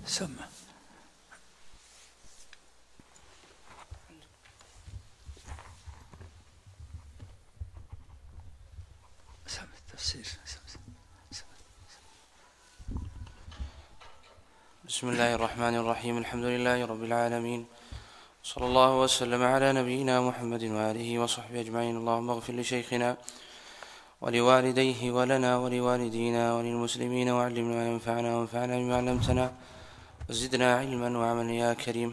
سمى التفسير. بسم الله الرحمن الرحيم. الحمد لله رب العالمين، صلى الله وسلم على نبينا محمد وآله وصحبه أجمعين. اللهم اغفر لشيخنا ولوالديه ولنا ولوالدينا وللمسلمين، وعلمنا ما ينفعنا وانفعنا بما علمتنا وزدنا علما وعملا يا كريم.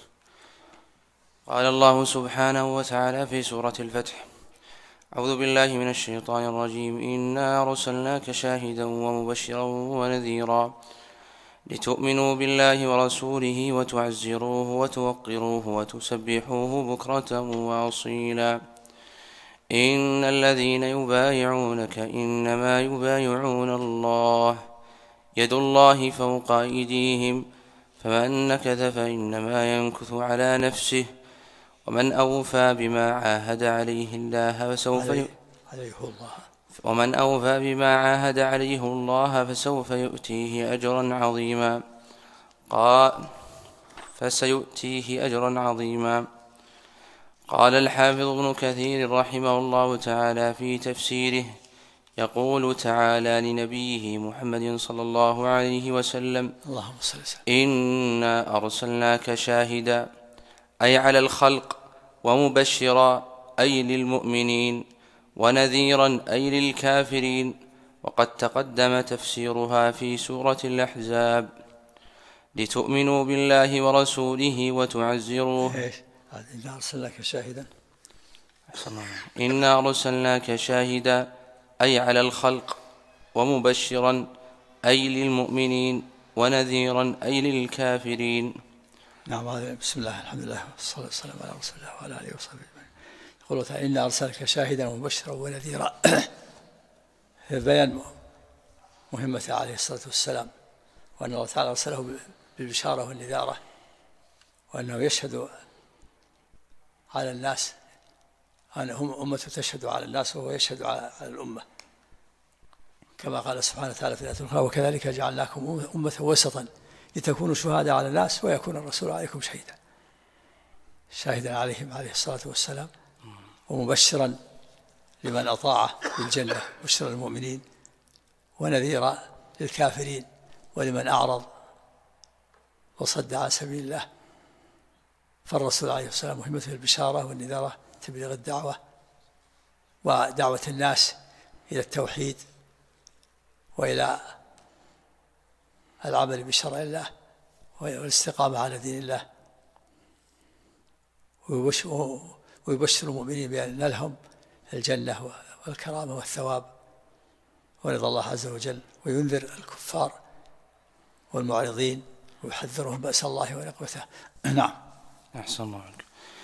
قال الله سبحانه وتعالى في سورة الفتح: أعوذ بالله من الشيطان الرجيم. إنا أرسلناك شاهدا ومبشرا ونذيرا لتؤمنوا بالله ورسوله وتعزروه وتوقروه وتسبحوه بكرة وأصيلا. إن الذين يبايعونك إنما يبايعون الله، يد الله فوق أيديهم، فمن نكث فإنما ينكث على نفسه، ومن أوفى بما عاهد عليه الله فسوف يؤتيه أجرا عظيما. قال الحافظ ابن كثير رحمه الله تعالى في تفسيره: يقول تعالى لنبيه محمد صلى الله عليه وسلم: إنا أرسلناك شاهدا، أي على الخلق، ومبشرا أي للمؤمنين، ونذيرا أي للكافرين. وقد تقدم تفسيرها في سورة الأحزاب: لتؤمنوا بالله ورسوله وتعزروه. إنا أرسلناك شاهدا أي على الخلق، ومبشرا أي للمؤمنين، ونذيرا أي للكافرين. نعم. بسم الله، الحمد لله، والصلاة والسلام على رسول الله وعلى آله وصحبه أجمعين. يقول تعالى: إنا أرسلناك شاهدا ومبشرا ونذيرا. بيان مهمة عليه الصلاة والسلام، وأن الله تعالى أرسله بالبشارة والنذارة، وأنه يشهد على الناس، أنهم أمة تشهد على الناس وهو يشهد على الأمة، كما قال سبحانه وتعالى في الآية الأخرى: وكذلك جعلناكم أمة وسطا لتكونوا شهداء على الناس ويكون الرسول عليكم شاهدا عليهم عليه الصلاة والسلام، ومبشرا لمن أطاعه بالجنة، بشرى المؤمنين، ونذيرا للكافرين ولمن أعرض وصد عن سبيل الله. فالرسول عليه الصلاة والسلام مهمته البشارة والنذارة، تبليغ الدعوة ودعوة الناس إلى التوحيد وإلى العمل بشرع الله والاستقامة على دين الله، ويبشر المؤمنين بأن لهم الجنة والكرامة والثواب ورضا الله عز وجل، وينذر الكفار والمعرضين ويحذرهم بأس الله ونقمته. نعم. أحسن الله عليك.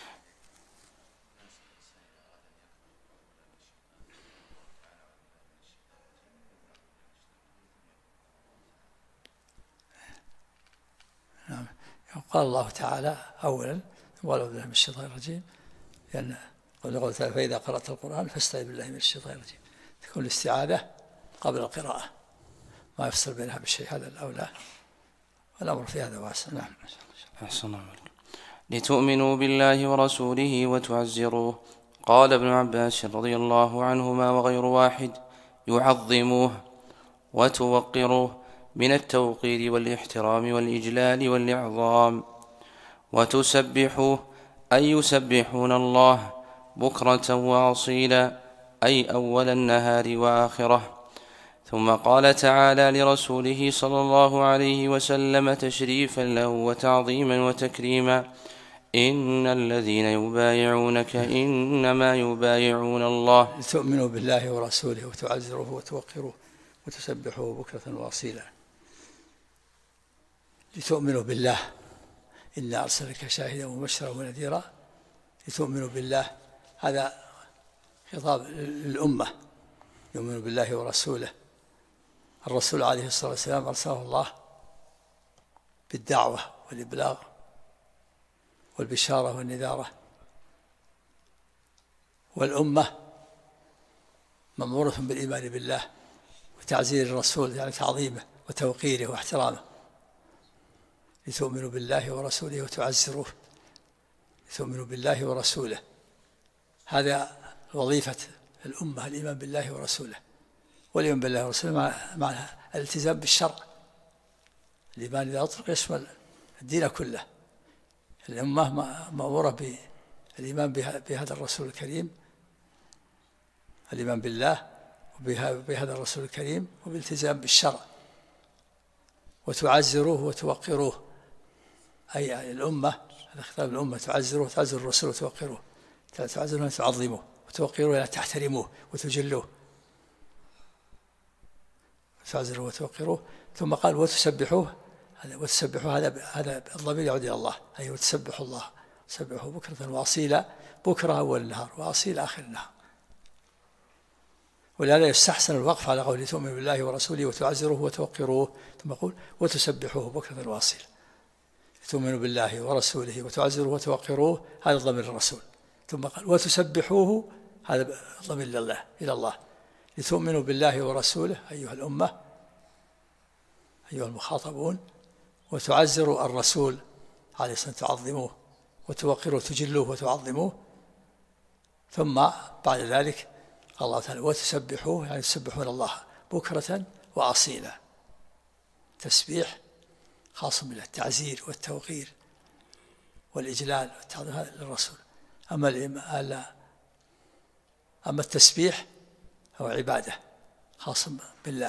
نعم. قال الله تعالى أولا: وأعوذ بالله من الشيطان الرجيم، لأن قال تعالى: فإذا قرأت القرآن فاستعذ بالله من الشيطان الرجيم. تكون الاستعاذة قبل القراءة، ما يفصل بينها بشيء، هذا الأولى، والأمر في هذا واسع. نعم. أحسن الله عليك. لتؤمنوا بالله ورسوله وتعزروه. قال ابن عباس رضي الله عنهما وغير واحد: يعظموه وتوقروه، من التوقير والاحترام والإجلال والإعظام. وتسبحوه أي يسبحون الله بكرة وأصيلا، أي أول النهار وآخره. ثم قال تعالى لرسوله صلى الله عليه وسلم تشريفا له وتعظيما وتكريما: إن الذين يبايعونك إنما يبايعون الله. تؤمنوا بالله ورسوله وتعزروه وتوقروه وتسبحوه بكرة وأصيلا. لتؤمنوا بالله، إنا أرسلناك شاهدا ومبشرا ونذيرا. لتؤمنوا بالله، هذا خطاب للأمة، يؤمن بالله ورسوله. الرسول عليه الصلاة والسلام أرسله الله بالدعوة والإبلاغ والبشارة والنذارة، والأمة مأمورة بالإيمان بالله وتعزير الرسول، يعني تعظيمه وتوقيره واحترامه. لتؤمنوا بالله ورسوله وتعزروه، لتؤمنوا بالله ورسوله. هذا وظيفة الأمة، الإيمان بالله ورسوله. والإيمان بالله ورسوله معنى الالتزام بالشرع. الإيمان إذا أطلق يشمل الدين كله. الأمة مأمورة بالإيمان بهذا الرسول الكريم، الإيمان بالله وبهذا الرسول الكريم، وبالالتزام بالشرع، وتعزروه وتوقروه. أي الأمة، هذا خطاب الأمة، تعزروه، تعزر الرسول وتوقروه. تعزروه أن تعظموه، وتوقروه أن تحترموه وتجلوه. تعزروه وتوقروه. ثم قال وتسبحوه. وتسبحوه هذا الضمير يعود إلى الله، أي وتسبحوا الله، سبحوا بكرة وأصيلا. بكرة أول النهار وأصيل آخر النهار. ولهذا يستحسن الوقف على قوله تؤمنوا بالله ورسوله وتعزروه وتوقروه، ثم يقول وتسبحوه بكرة وأصيلا. تؤمنوا بالله ورسوله وتعزروه وتوقروه، هذا ضمير الرسول. ثم قال وتسبحوه، هذا ضمير لله، إلى الله. لتؤمنوا بالله ورسوله أيها الأمة، أيها المخاطبون، وتعزروا الرسول عليه الصلاة والسلام، تعظموه، وتوقروه، تجلوه وتعظموه. ثم بعد ذلك قال الله تعالى وتسبحوه، يعني تسبحون الله بكرة وأصيلا. تسبيح خاص بالله، التعزير والتوقير والإجلال والتعظيم هذا للرسول. أما التسبيح هو عبادة خاص بالله.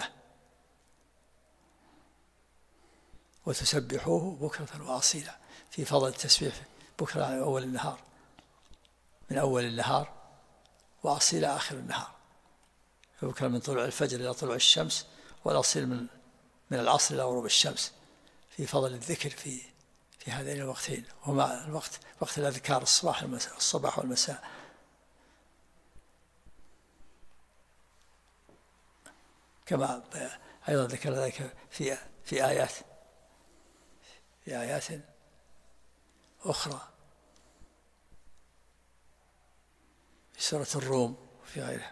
وتسبحوه بكرة وأصيلا، في فضل التسبيح بكرة على أول النهار، من أول النهار، وأصيلا آخر النهار. بكرة من طلوع الفجر إلى طلوع الشمس، والأصيل من العصر إلى غروب الشمس. في فضل الذكر في هذين الوقتين، وهما وقت الأذكار الصباح والمساء. كما أيضا ذكر ذلك في آيات أخرى في سورة الروم وفي غيرها.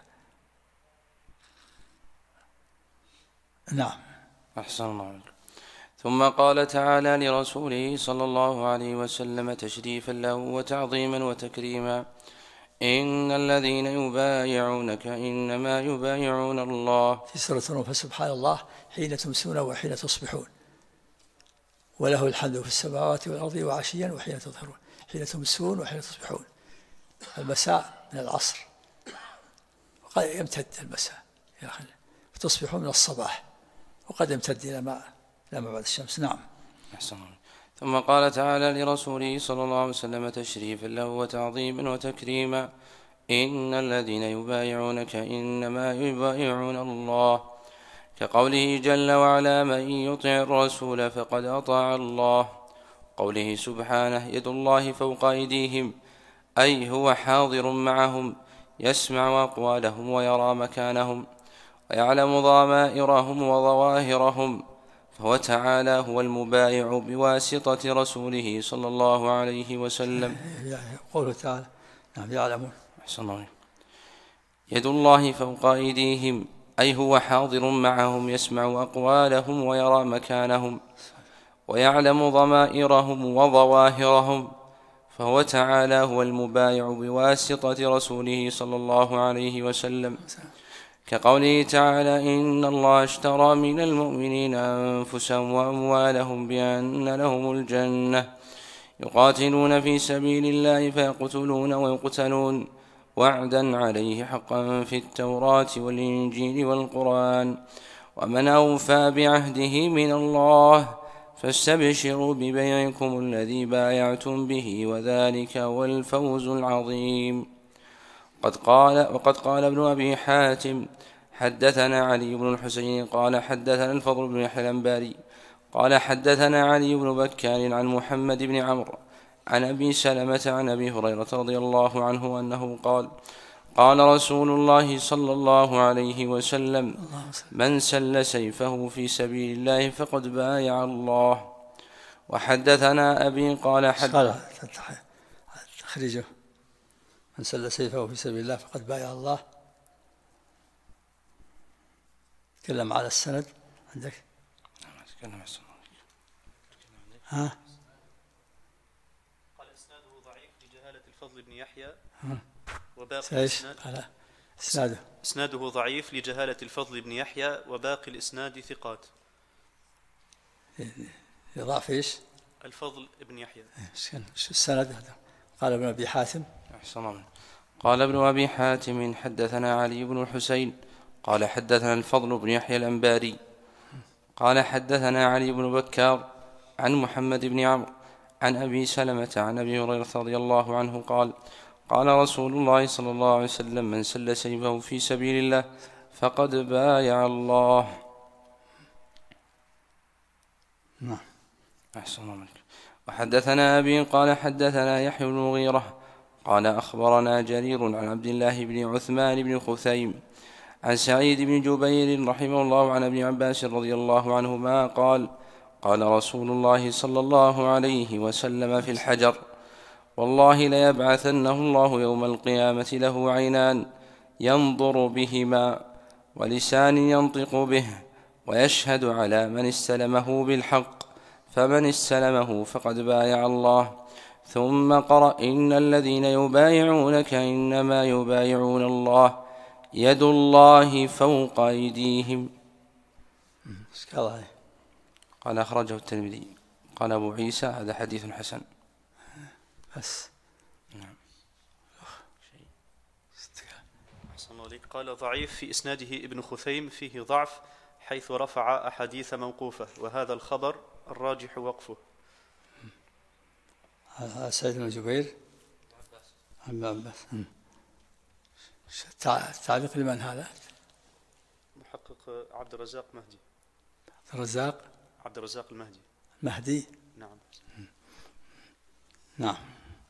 نعم. أحسن الله عليك. ثم قال تعالى لرسوله صلى الله عليه وسلم تشريفا له وتعظيما وتكريما: إن الذين يبايعونك إنما يبايعون الله. في سورة الروم: فسبحان الله حين تمسون وحين تصبحون، وله الحمد في السماوات والأرض وعشيا وحين تظهرون. حين تمسون وحين تصبحون، المساء من العصر، وقد يمتد المساء وتصبحون من الصباح، وقد يمتد إلى ما بعد الشمس. نعم. أحسن. ثم قال تعالى لرسوله صلى الله عليه وسلم تشريفا له وتعظيما وتكريما: إن الذين يبايعونك إنما يبايعون الله. كقوله جل وعلا: من يطع الرسول فقد أطاع الله. قوله سبحانه: يد الله فوق أيديهم، أي هو حاضر معهم، يسمع أقوالهم ويرى مكانهم ويعلم ضمائرهم وظواهرهم، فهو تعالى هو المبايع بواسطة رسوله صلى الله عليه وسلم. قوله تعالى: نعم يعلمون. أحسن الله. يد الله فوق أيديهم، أي هو حاضر معهم، يسمع أقوالهم ويرى مكانهم ويعلم ضمائرهم وظواهرهم، فهو تعالى هو المبايع بواسطة رسوله صلى الله عليه وسلم. كقوله تعالى: إن الله اشترى من المؤمنين أنفسهم وأموالهم بأن لهم الجنة يقاتلون في سبيل الله فيقتلون ويقتلون، وعدا عليه حقا في التوراة والإنجيل والقرآن، ومن أوفى بعهده من الله، فاستبشروا ببيعكم الذي بايعتم به، وذلك هو الفوز العظيم. وقد قال ابن أبي حاتم: حدثنا علي بن الحسين قال حدثنا الفضل بن يحيى الأنباري قال حدثنا علي بن بكار عن محمد بن عمرو عن أبي سلمة عن أبي هريرة رضي الله عنه أنه قال: قال رسول الله صلى الله عليه وسلم: من سل سيفه في سبيل الله فقد بايع الله. وحدثنا أبي قال تخريجه: من سل سيفه في سبيل الله فقد بايع الله. تكلم على السند عندك؟ تكلم على السند. ها؟ الفضل بن يحيى وباقي إسناده ضعيف لجهالة الفضل بن يحيى وباقي الإسناد ثقات. يضاف إيش؟ الفضل بن يحيى. شو السند هذا؟ قال ابن أبي حاتم. قال ابن أبي حاتم حدثنا علي بن الحسين قال حدثنا الفضل بن يحيى الأنباري قال حدثنا علي بن بكار عن محمد بن عمرو عن أبي سلمة عن أبي هريرة رضي الله عنه قال قال رسول الله صلى الله عليه وسلم من سل سيفه في سبيل الله فقد بايع الله. نعم. أحسن الله. وحدثنا أبي قال حدثنا يحيى بن المغيرة قال أخبرنا جرير عن عبد الله بن عثمان بن خثيم عن سعيد بن جبير رحمه الله عن ابن عباس رضي الله عنهما قال قال رسول الله صلى الله عليه وسلم في الحجر والله ليبعثنه الله يوم القيامة له عينان ينظر بهما ولسان ينطق به ويشهد على من استلمه بالحق فمن استلمه فقد بايع الله. ثم قرأ إن الذين يبايعونك إنما يبايعون الله يد الله فوق أيديهم. قال أخرجه الترمذي قال أبو عيسى هذا حديث حسن. بس نعم. قال ضعيف في إسناده ابن خثيم فيه ضعف حيث رفع أحاديث موقوفة وهذا الخبر الراجح وقفه. سعيد بن جبير عن عباس. تعليق لمن هذا؟ محقق عبد الرزاق مهدي. عبد الرزاق المهدي. نعم. نعم.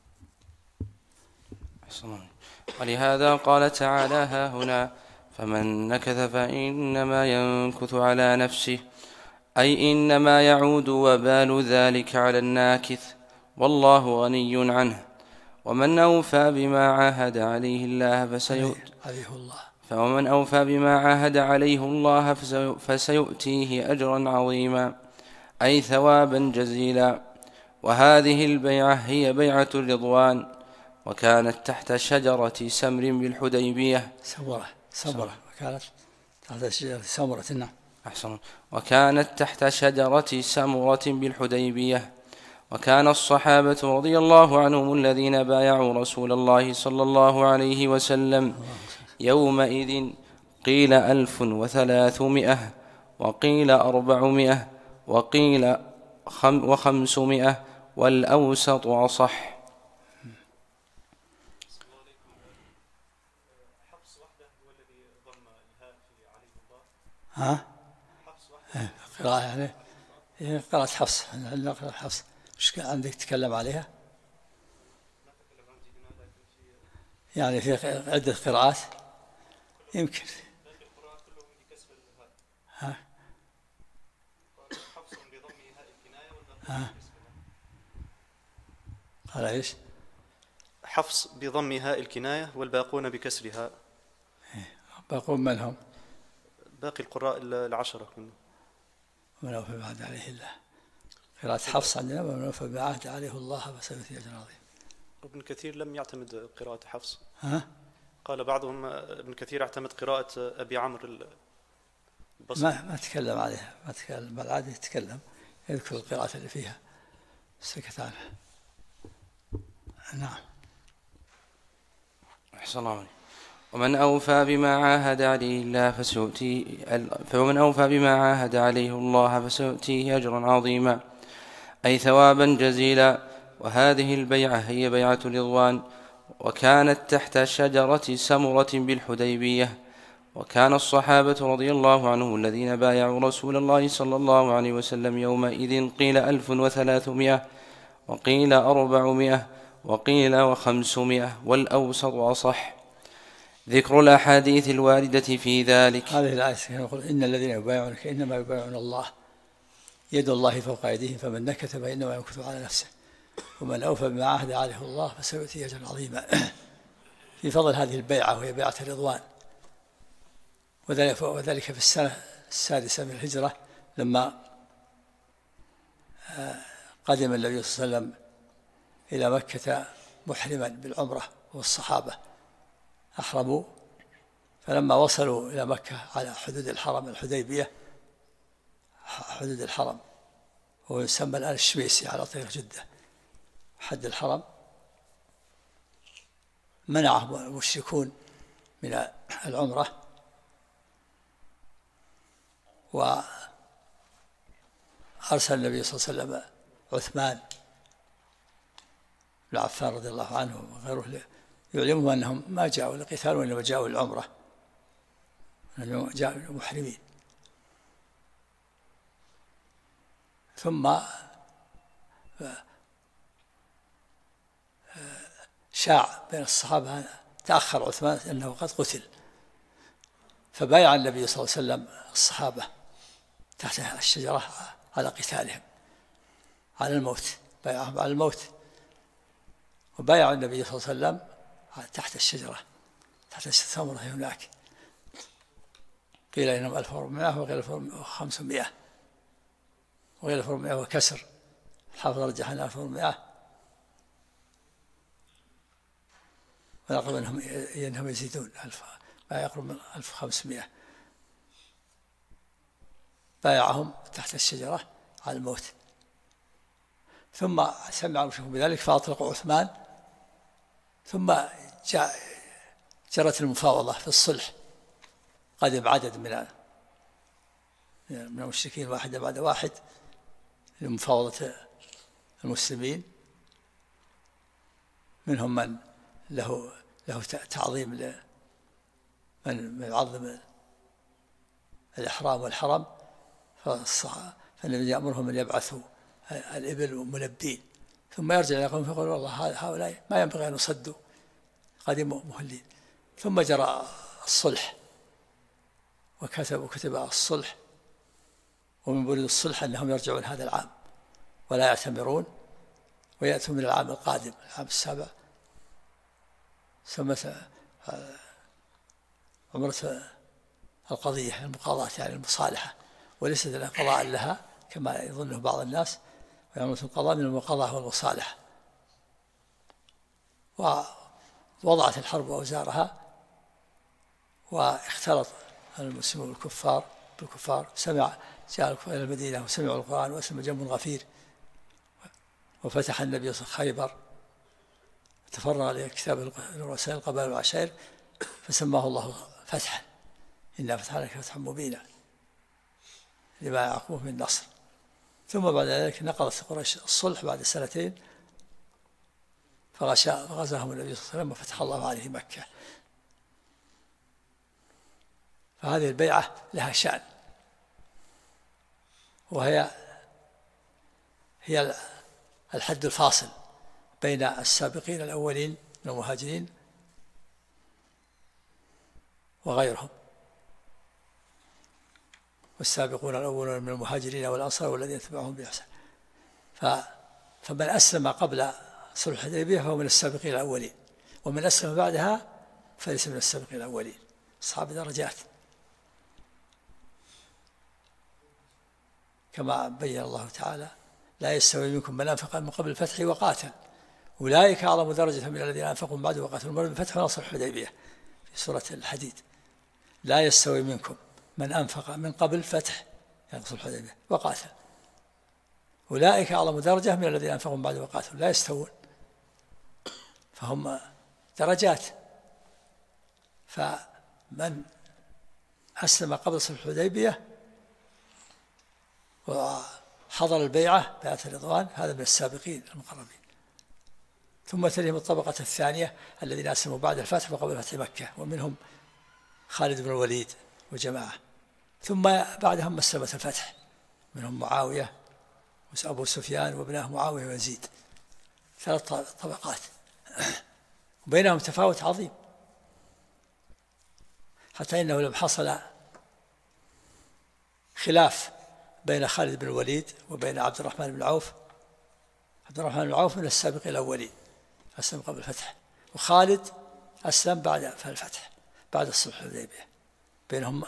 ولهذا قال تعالى ها هنا فمن نكث فإنما ينكث على نفسه أي إنما يعود وبال ذلك على الناكث والله غني عنه. ومن أوفى بما عاهد عليه الله فمن أوفى بما عاهد عليه الله فسيؤتيه أجرا عظيما أي ثوابا جزيلا. وهذه البيعة هي بيعة الرضوان وكانت تحت شجرة سمر بالحديبية. سمرة وكانت تحت شجرة سمرة. نعم. أحسن. وكانت تحت شجرة سمرة بالحديبية. وكان الصحابة رضي الله عنهم الذين بايعوا رسول الله صلى الله عليه وسلم يومئذ قيل 1300 وقيل 400 وقيل 500 والأوسط أصح. قراءة يعني قراءة حفص مش عندك تتكلم عليها يعني في عدة قراءات يمكن. قال ايش؟ حفص بضم هاء الكناية والباقون بكسرها. باقون من هم؟ باقي القراء العشرة كلهم. ومن أوفى بعهد عليه الله. قراءة حفص عندنا ومن أوفى بعهد عليه الله فسيؤتيه أجرا عظيما. ابن كثير لم يعتمد قراءة حفص. قال بعضهم ابن كثير اعتمد قراءة أبي عمرو البصري. ما تكلم عليها، ما تكلم، بل عادي يتكلم يذكر القراءة اللي فيها سكت عنها. نعم. أحسن الله عليك. ومن أوفى بما عاهد عليه الله فسيؤتيه أجرا عظيما أي ثوابا جزيلا. وهذه البيعة هي بيعة الرضوان وكانت تحت شجرة سمرة بالحديبية. وكان الصحابة رضي الله عنهم الذين بايعوا رسول الله صلى الله عليه وسلم يومئذ قيل 1300 وقيل 400 وقيل 500 والأوسط أصح. ذكر الأحاديث الواردة في ذلك. هذه الآية يقول إن الذين يبايعونك إنما يبايعون الله يد الله فوق أيديهم فمن نكث فإنما ينكث على نفسه ومن أوفى بما عاهد عليه الله فسيؤتيه أجرا عظيما. في فضل هذه البيعة وهي بيعة الرضوان. وذلك في السنة 6 من الهجرة لما قدم النبي صلى الله عليه وسلم إلى مكة محرما بالعمرة، والصحابة أحرموا، فلما وصلوا إلى مكة على حدود الحرم الحديبية، حدود الحرم، وهو يسمى الآن الشويسي على طريق جدة حد الحرم، منعهم المشركون من العمرة، وأرسل النبي صلى الله عليه وسلم عثمان بن عفان رضي الله عنه وغيره يعلمهم أنهم ما جاءوا للقتال وإنما جاءوا للعمرة، أنهم جاءوا محرمين. ثم شاع بين الصحابة، تأخر عثمان أنه قد قتل، فبايع النبي صلى الله عليه وسلم الصحابة تحت الشجرة على قتالهم، على الموت، بايعهم على الموت، وبايع النبي صلى الله عليه وسلم تحت الشجرة، تحت الثمرة هناك، قيل إنهم 1400 وقيل 1500 وقيل 1400 وكسر، الحافظ رجح أنها 1400، ونقل أنهم يزيدون ما يقرب من 1500. بايعهم تحت الشجرة على الموت، ثم سمع المشركون بذلك فأطلقوا عثمان، ثم جرت المفاوضة في الصلح، قدم عدد من المشركين واحد بعد واحد لمفاوضة المسلمين، منهم من له تعظيم من يعظم الإحرام والحرم، فالنبي يأمرهم أن يبعثوا الإبل ملبين، ثم يرجع إلى قوم فيقول والله هؤلاء ما ينبغي أن يصدوا قدموا مهلين. ثم جرى الصلح وكتب الصلح، ومن بنود الصلح أنهم يرجعون هذا العام ولا يعتمرون، ويأتوا من العام القادم العام السابع، سمت عمرة القضية المقاضاة، يعني المصالحة، وليست قضاء لها كما يظنه بعض الناس، وعمرة القضاء من المقاضاة والمصالحة. ووضعت الحرب أوزارها، واختلط المسلمون بالكفار، جاء إلى المدينة وسمعوا القرآن وأسلم جنب غفير، وفتح النبي صلى الله عليه وسلم خيبر، تفرغ لكتاب رؤساء القبائل والعشائر، فسماه الله فتحا، إنا فتحنا لك فتحا مبينا لما يعقبه من نصر. ثم بعد ذلك نقضت قريش الصلح بعد 2 سنين، فغزاهم النبي صلى الله عليه وسلم وفتح الله عليه مكة. فهذه البيعة لها شأن، وهي الحد الفاصل بين السابقين الأولين من المهاجرين وغيرهم، والسابقون الأولون من المهاجرين والأنصار والذين تبعهم بإحسان. فمن أسلم قبل صلح الحديبية فهو من السابقين الأولين، ومن أسلم بعدها فليس من السابقين الأولين. أصحاب درجات كما بين الله تعالى: لا يستوي منكم من أنفق من قبل الفتح وقاتل أولئك أعظم درجة من الذين أنفقوا من بعد وقاتلوا. المراد بالفتح ونصر الحديبية في سورة الحديد: لا يستوي منكم من أنفق من قبل الفتح يعني صلح الحديبية وقاتل أولئك أعظم درجة من الذين أنفقوا من بعد وقاتلوا. لا يستوون، فهم درجات. فمن أسلم قبل صلح الحديبية وحضر البيعة بيعة الرضوان هذا من السابقين المقربين. ثم تليهم الطبقة الثانية الذين أسلموا بعد الفتح وقبل فتح مكة، ومنهم خالد بن الوليد وجماعة. ثم بعدهم مسلمة الفتح، منهم معاوية وأبو سفيان وابناه معاوية ويزيد، 3 طبقات، وبينهم تفاوت عظيم، حتى إنه لم حصل خلاف بين خالد بن الوليد وبين عبد الرحمن بن عوف. عبد الرحمن بن عوف من السابقين الأولين، أسلم قبل الفتح، وخالد أسلم بعد الفتح بعد الصلح الحديبية. بينهم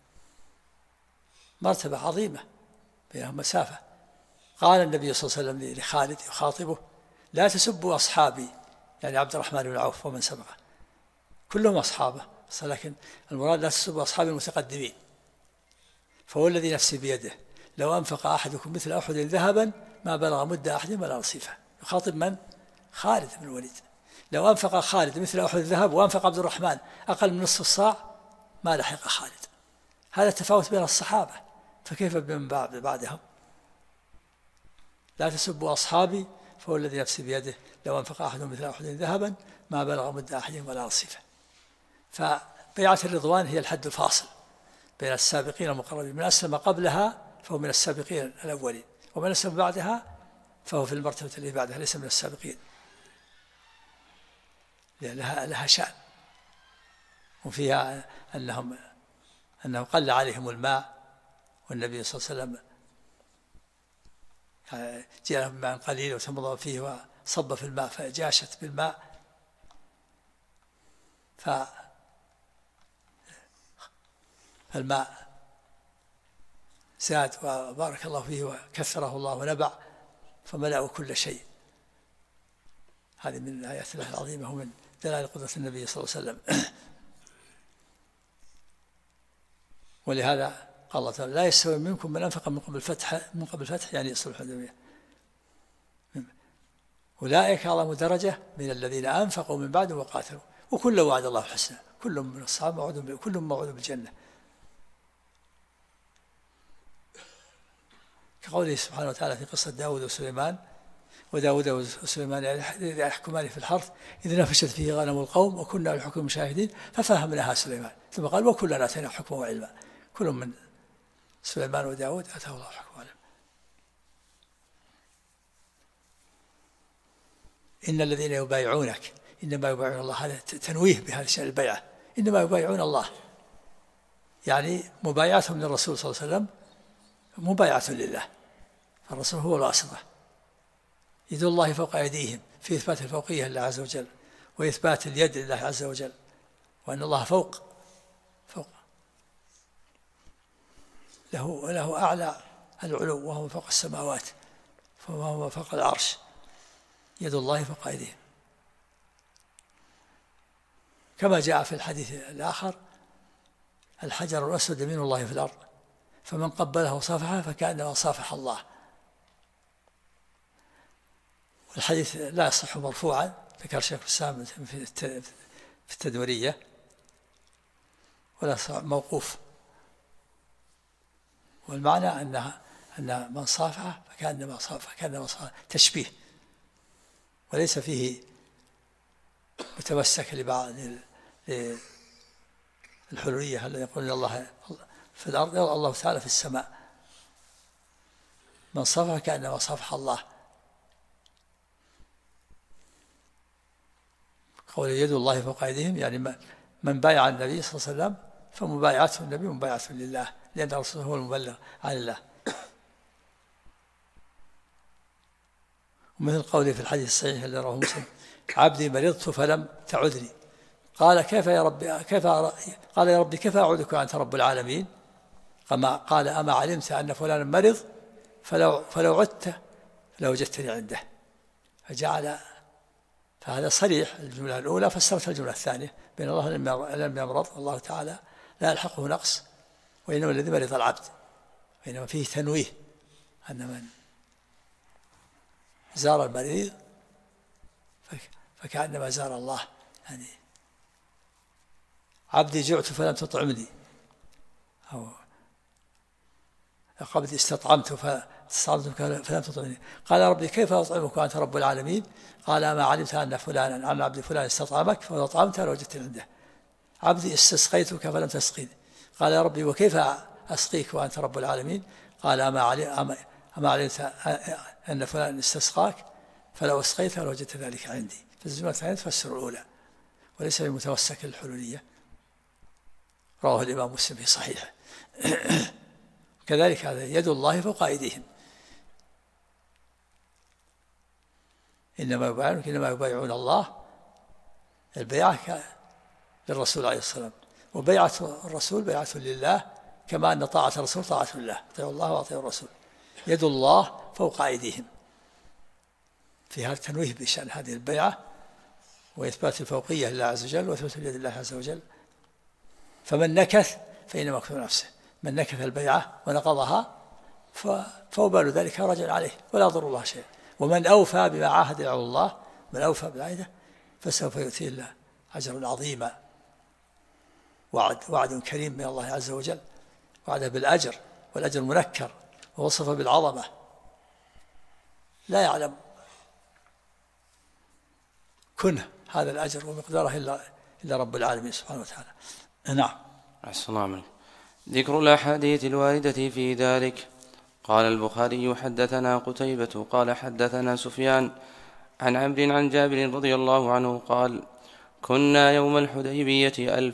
مرتبة عظيمة، بينهم مسافة. قال النبي صلى الله عليه وسلم لخالد يخاطبه: لا تسبوا أصحابي يعني عبد الرحمن بن عوف ومن سبقه كلهم أصحابه، لكن المراد لا تسبوا أصحاب المتقدمين. فهو الذي نفسي بيده لو أنفق أحدكم مثل أحد ذهبا ما بلغ مد أحد ولا نصيفه. يخاطب من؟ خالد بن الوليد. لو أنفق خالد مثل أحد الذهب وأنفق عبد الرحمن أقل من نصف الصاع ما لحق خالد. هذا التفاوت بين الصحابة، فكيف بمن بعدهم؟ لا تسبوا أصحابي فهو الذي نفسي بيده لو أنفق أحد مثل أحد ذهبا ما بلغ مد أحد ولا نصيفه. فبيعة الرضوان هي الحد الفاصل بين السابقين المقربين، من أسلم قبلها فهو من السابقين الأولين، ومن أسلم بعدها فهو في المرتبة التي بعدها ليس من السابقين، لها شأن. وفيها أنه قل عليهم الماء، والنبي صلى الله عليه وسلم جاء لهم ماء قليل وتمضى فيه وصب في الماء فجاشت بالماء، فالماء زاد وبارك الله فيه وكثره الله ونبع فملأوا كل شيء. هذه من آيات الله العظيمة ومن دلائل قدرة النبي صلى الله عليه وسلم. ولهذا قال الله تعالى لا يستوي منكم من أنفق من قبل الفتح يعني صلح الحديبية، أولئك أعظم درجة من الذين أنفقوا من بعد وقاتلوا وكل وعد الله الحسنى، كل من الصحابة كل موعود بالجنة، كقوله سبحانه وتعالى في قصة داود وسليمان: وداود وسليمان يحكمان في الحرث إذ نفشت فيه غنم القوم وكنا للحكم مشاهدين ففهمناها سليمان، ثم قال وكلنا آتينا حكما وعلما. كل من سليمان وداود آتاه الله حكما وعلما. إن الذين يبايعونك إنما يبايعون الله، هذا تنويه بهذا الشيء البيعة، إنما يبايعون الله يعني مبايعتهم للرسول صلى الله عليه وسلم مبايعة لله، فالرسول هو الواسطة. يد الله فوق أيديهم في إثبات الفوقية لله عز وجل وإثبات اليد لله عز وجل، وأن الله فوق له أعلى العلو وهو فوق السماوات، فهو فوق العرش. يد الله فوق أيديهم، كما جاء في الحديث الآخر: الحجر الأسود يمين الله في الأرض فمن قبله وصافحه فكأنما صافح الله. والحديث لا يصح مرفوعا، ذكر شيخ الإسلام في التدورية، ولا موقوف، والمعنى أن من صافحه فكأنما صافح تشبيه، وليس فيه متمسك لبعض الحلولية الذين يقولون الله في الأرض الله تعالى في السماء. من صافح كأنما صافح الله. قول يد الله فوق أيديهم يعني من بايع النبي صلى الله عليه وسلم فمبايعته النبي مبايعة لله، لأن الرسول هو المبلغ عن الله. ومثل قوله في الحديث الصحيح الذي رواه مسلم: عبدي مرضت فلم تعدني، قال كيف يا ربي قال يا ربي كيف أعودك وأنت رب العالمين؟ قال أما علمت أن فلانا مرض فلو عدت لوجدتني عنده. فهذا صريح الجملة الأولى، فسرت الجملة الثانية بين الله لم يمرض والله تعالى لا يلحقه نقص، وإنما الذي مرض العبد، وإنما فيه تنويه أن من زار المريض فكأنما زار الله. يعني عبدي جعت فلم تطعمني، أو عبدي استطعمت فلم تطعمني، قال يا ربي كيف أطعمك وأنت رب العالمين؟ قال ما علمت أن فلانا عن عبد فلان استطعمك فأطعمته لوجدتني عنده. عبدي استسقيتك فلم تسقيني، قال يا ربي وكيف أسقيك وأنت رب العالمين؟ قال أما علمت أن فلان استسقاك فلو أسقيته لوجدت ذلك عندي. فالجملة الثانية تفسر الأولى، وليس بمتوسك الحلولية. رواه الإمام مسلم في صحيحه. كذلك هذا يد الله فوق أيديهم، إنما يبايعون الله. البيعة للرسول عليه الصلاة والسلام، وبيعة الرسول بيعة لله، كما أن طاعة الرسول طاعة لله، اطيعوا الله واطيعوا الرسول. يد الله فوق أيديهم، في هذا التنويه بشأن هذه البيعة وإثبات الفوقية لله عز وجل وإثبات اليد لله عز وجل. فمن نكث فإنما يكثر نفسه، من نكث البيعة ونقضها فوبال ذلك راجع عليه ولا يضر الله شيئا. ومن أوفى بما عاهد على الله، من أوفى بالعهد فسوف يؤتيه الله أجرا عظيما. وعد كريم من الله عز وجل، وعده بالأجر، والأجر منكر، ووصف بالعظمة لا يعلم كنه هذا الأجر ومقداره إلا رب العالمين سبحانه وتعالى. نعم. أحسن الله عليك. ذكر الأحاديث الواردة في ذلك. قال البخاري حدثنا قتيبة قال حدثنا سفيان عن عمرو عن جابر رضي الله عنه قال: كنا يوم الحديبية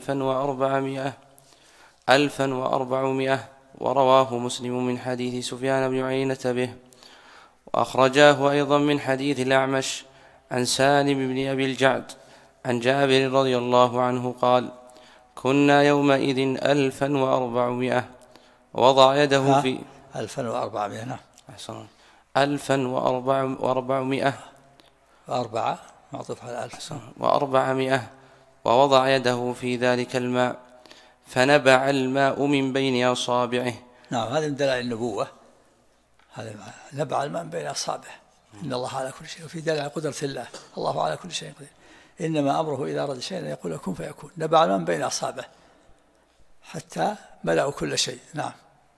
1400 ورواه مسلم من حديث سفيان بن عيينة به، وأخرجاه أيضا من حديث الأعمش عن سالم بن أبي الجعد عن جابر رضي الله عنه قال: كنا يومئذ 1400 ووضع يده في 1400 نعم 1400 4 معطوف على 1000 و400 ووضع يده في ذلك الماء فنبع الماء من بين أصابعه. نعم، هذا من دلائل النبوة، هذا نبع الماء من بين أصابعه. إن الله على كل شيء، وفي دليل على قدرة الله، الله على كل شيء قدير. إنما أمره إذا أراد شيئا يقول كن فيكون. نبع الماء من بين أصابعه حتى ملأوا كل شيء. نعم.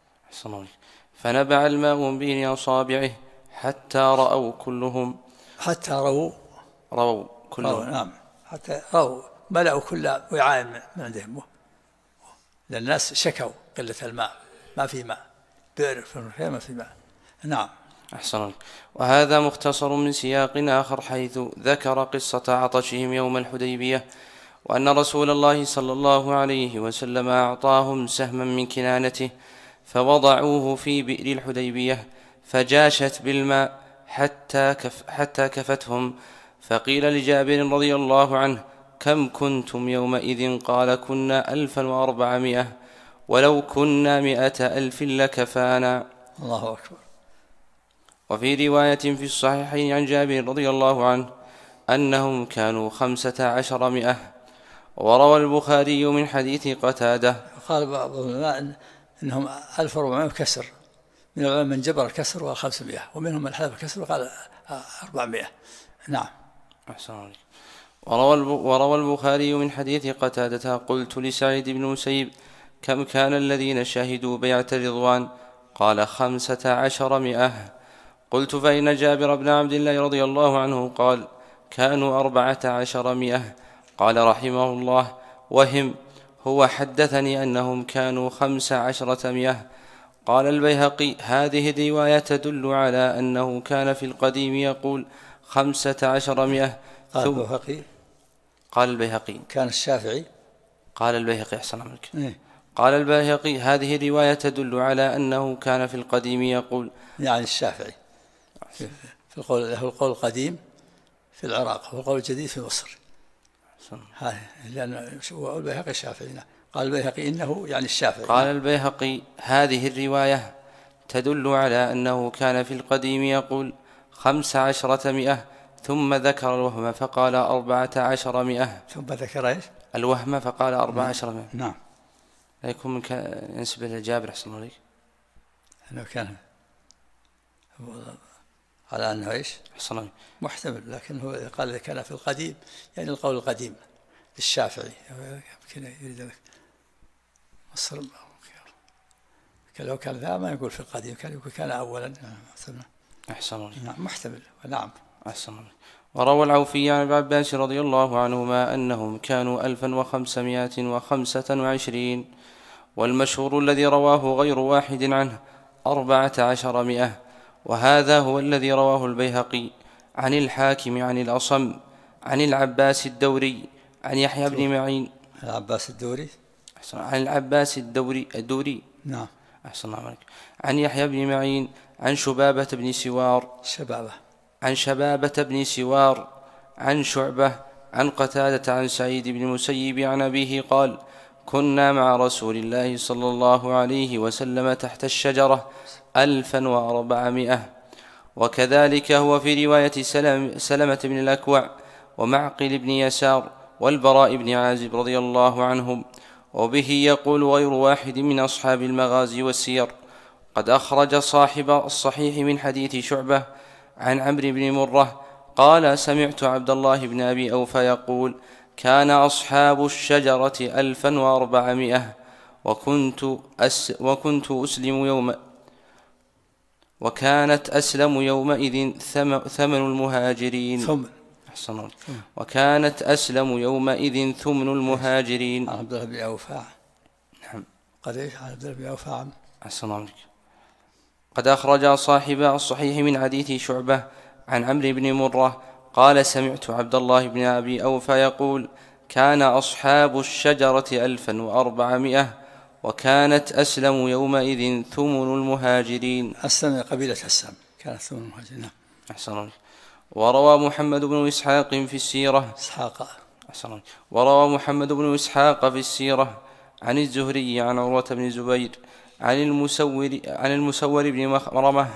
فنبع الماء من بين أصابعه حتى رأوا كلهم، حتى رووا كلهم. نعم، حتى رأوا ملأوا كل وعاء من عندهم، لأن الناس شكوا قلة الماء، ما في ماء، بئر ما في ماء. نعم. أحسن. وهذا مختصر من سياق آخر حيث ذكر قصة عطشهم يوم الحديبية، وأن رسول الله صلى الله عليه وسلم أعطاهم سهما من كنانته فوضعوه في بئر الحديبية فجاشت بالماء حتى كفتهم. فقيل لجابر رضي الله عنه: كم كنتم يومئذ؟ قال: كنا 1400 ولو كنا 100,000 لكفانا. الله أكبر. وفي رواية في الصحيحين عن جابر رضي الله عنه أنهم كانوا 1500. وروى البخاري من حديث قتادة. قال بعض العلماء إنهم 1400 كسر، من العلماء من جبر الكسر وقال 500، ومنهم من حذف الكسر وقال 400. نعم. أحسن. وروى البخاري من حديث قتادة: قلت لسعيد بن المسيب: كم كان الذين شهدوا بيعة رضوان؟ قال: 1500. قلت: فإن جابر بن عبد الله رضي الله عنه قال: كانوا 1400. قال رحمه الله: وهم، هو حدثني أنهم كانوا 1500. قال البيهقي: هذه الرواية تدل على أنه كان في القديم يقول 1500. قال البيهقي كان الشافعي. قال البيهقي أحسن عملك. قال البيهقي: هذه الرواية تدل على أنه كان في القديم يقول، يعني الشافعي في القول، له القول القديم في العراق والقول الجديد في مصر. لأن البيهقي الشافعي. قال البيهقي إنه يعني الشافعي. قال البيهقي: هذه الرواية تدل على أنه كان في القديم يقول 1500، ثم ذكر الوهم فقال 1400. ثم ذكر إيش؟ الوهم فقال 1400. نعم. لا يكون من ينسب إلى جابر أحسن عليك، أنه كان على أنه إيش؟ أحسن محتمل، لكن هو قال إذا كان في القديم يعني القول القديم للشافعي، يمكن يريد لك مصر. لو كان ذا ما يقول في القديم، كان يقول كان أولا. أحسن. نعم، محتمل. نعم. أحسن. وروى العوفي عن ابن عباس رضي الله عنهما أنهم كانوا 1525، والمشهور الذي رواه غير واحد عنه 1400، وهذا هو الذي رواه البيهقي عن الحاكم عن الأصم عن العباس الدوري عن يحيى بن معين. العباس الدوري. عن العباس الدوري. نعم. أحسن الله عليك. عن يحيى بن معين عن شبابة بن سوار. عن شبابة بن سوار عن شعبة عن قتادة عن سعيد بن المسيب عن أبيه قال: كنا مع رسول الله صلى الله عليه وسلم تحت الشجرة 1400. وكذلك هو في رواية سلمة بن الأكوع ومعقل بن يسار والبراء بن عازب رضي الله عنهم. وبه يقول غير واحد من أصحاب المغازي والسير. قد أخرج صاحب الصحيح من حديث شعبة عن عمرو بن مرة قال: سمعت عبد الله بن أبي أوفى يقول: كان أصحاب الشجرة 1400 وكانت أسلم يومئذ ثمن المهاجرين. وكانت أسلم يومئذ ثمن المهاجرين. عبد الله بن أوفى. نعم. قد عبد الله بن أوفى. قد أخرج صاحب الصحيح من حديث شعبة عن عمرو بن مرة قال: سمعت عبد الله بن أبي أوفى يقول: كان أصحاب الشجرة 1400 وكانت أسلم يومئذ ثمن المهاجرين. أسلم قبيلة أسلم كانت ثمن المهاجرين. أحسن. وروى محمد بن إسحاق في السيرة عن الزهري عن عروة بن الزبير عن المسور بن مخرمة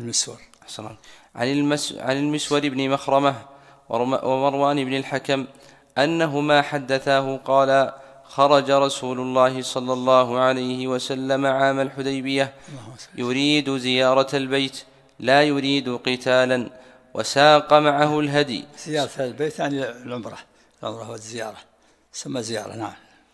عن المسور بن مخرمة ومروان بن الحكم أنهما حدثاه قال: خرج رسول الله صلى الله عليه وسلم عام الحديبية يريد زيارة البيت لا يريد قتالا، وساق معه الهدي. زيارة البيت يعني العمرة والزيارة سمى زيارة. نعم.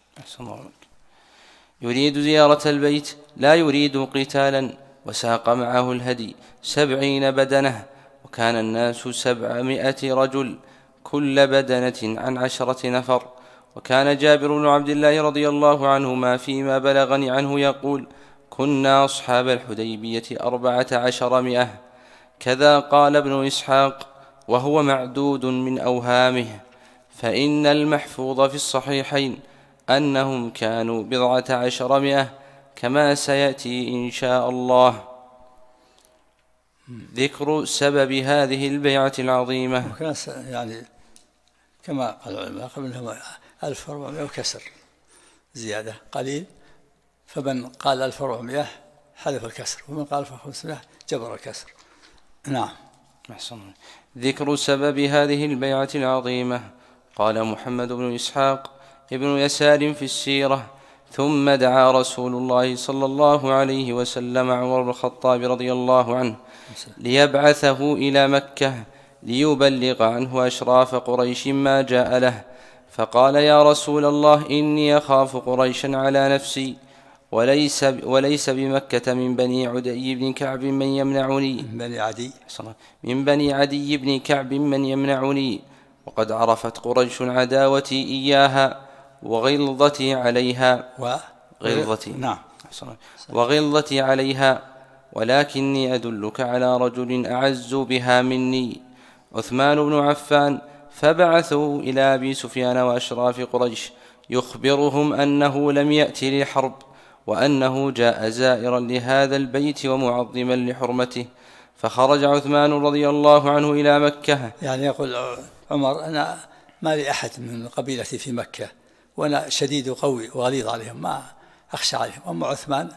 يريد زيارة البيت لا يريد قتالا، وساق معه الهدي 70 بدنة، وكان الناس 700 رجل كل بدنة عن 10 نفر. وكان جابر بن عبد الله رضي الله عنهما فيما بلغني عنه يقول: كنا أصحاب الحديبية 1400. كذا قال ابن إسحاق، وهو معدود من أوهامه، فإن المحفوظ في الصحيحين أنهم كانوا 1400 كما سيأتي إن شاء الله. ذكر سبب هذه البيعة العظيمة. وكان يعني كما قال العلماء قبلهم 1400 وكسر زيادة قليل، فمن قال 1400 حذف الكسر، ومن قال 1500 جبر الكسر. نعم. ذكر سبب هذه البيعة العظيمة. قال محمد بن إسحاق ابن يسار في السيرة: ثم دعا رسول الله صلى الله عليه وسلم عمر بن الخطاب رضي الله عنه ليبعثه إلى مكة ليبلغ عنه أشراف قريش ما جاء له، فقال: يا رسول الله، إني أخاف قريشا على نفسي، وليس بمكة من بني عدي بن كعب من يمنعني، من بني عدي بن كعب من يمنعني، وقد عرفت قريش عداوتي إياها وغلظتي عليها، ولكني أدلك على رجل أعز بها مني، عثمان بن عفان. فبعثوا إلى أبي سفيان وأشراف قريش يخبرهم أنه لم يأتي للحرب، وأنه جاء زائرا لهذا البيت ومعظما لحرمته. فخرج عثمان رضي الله عنه إلى مكة. يعني يقول عمر: أنا ما لي أحد من قبيلتي في مكة، وأنا شديد وقوي وغليظ عليهم، ما أخشى عليهم. أما عثمان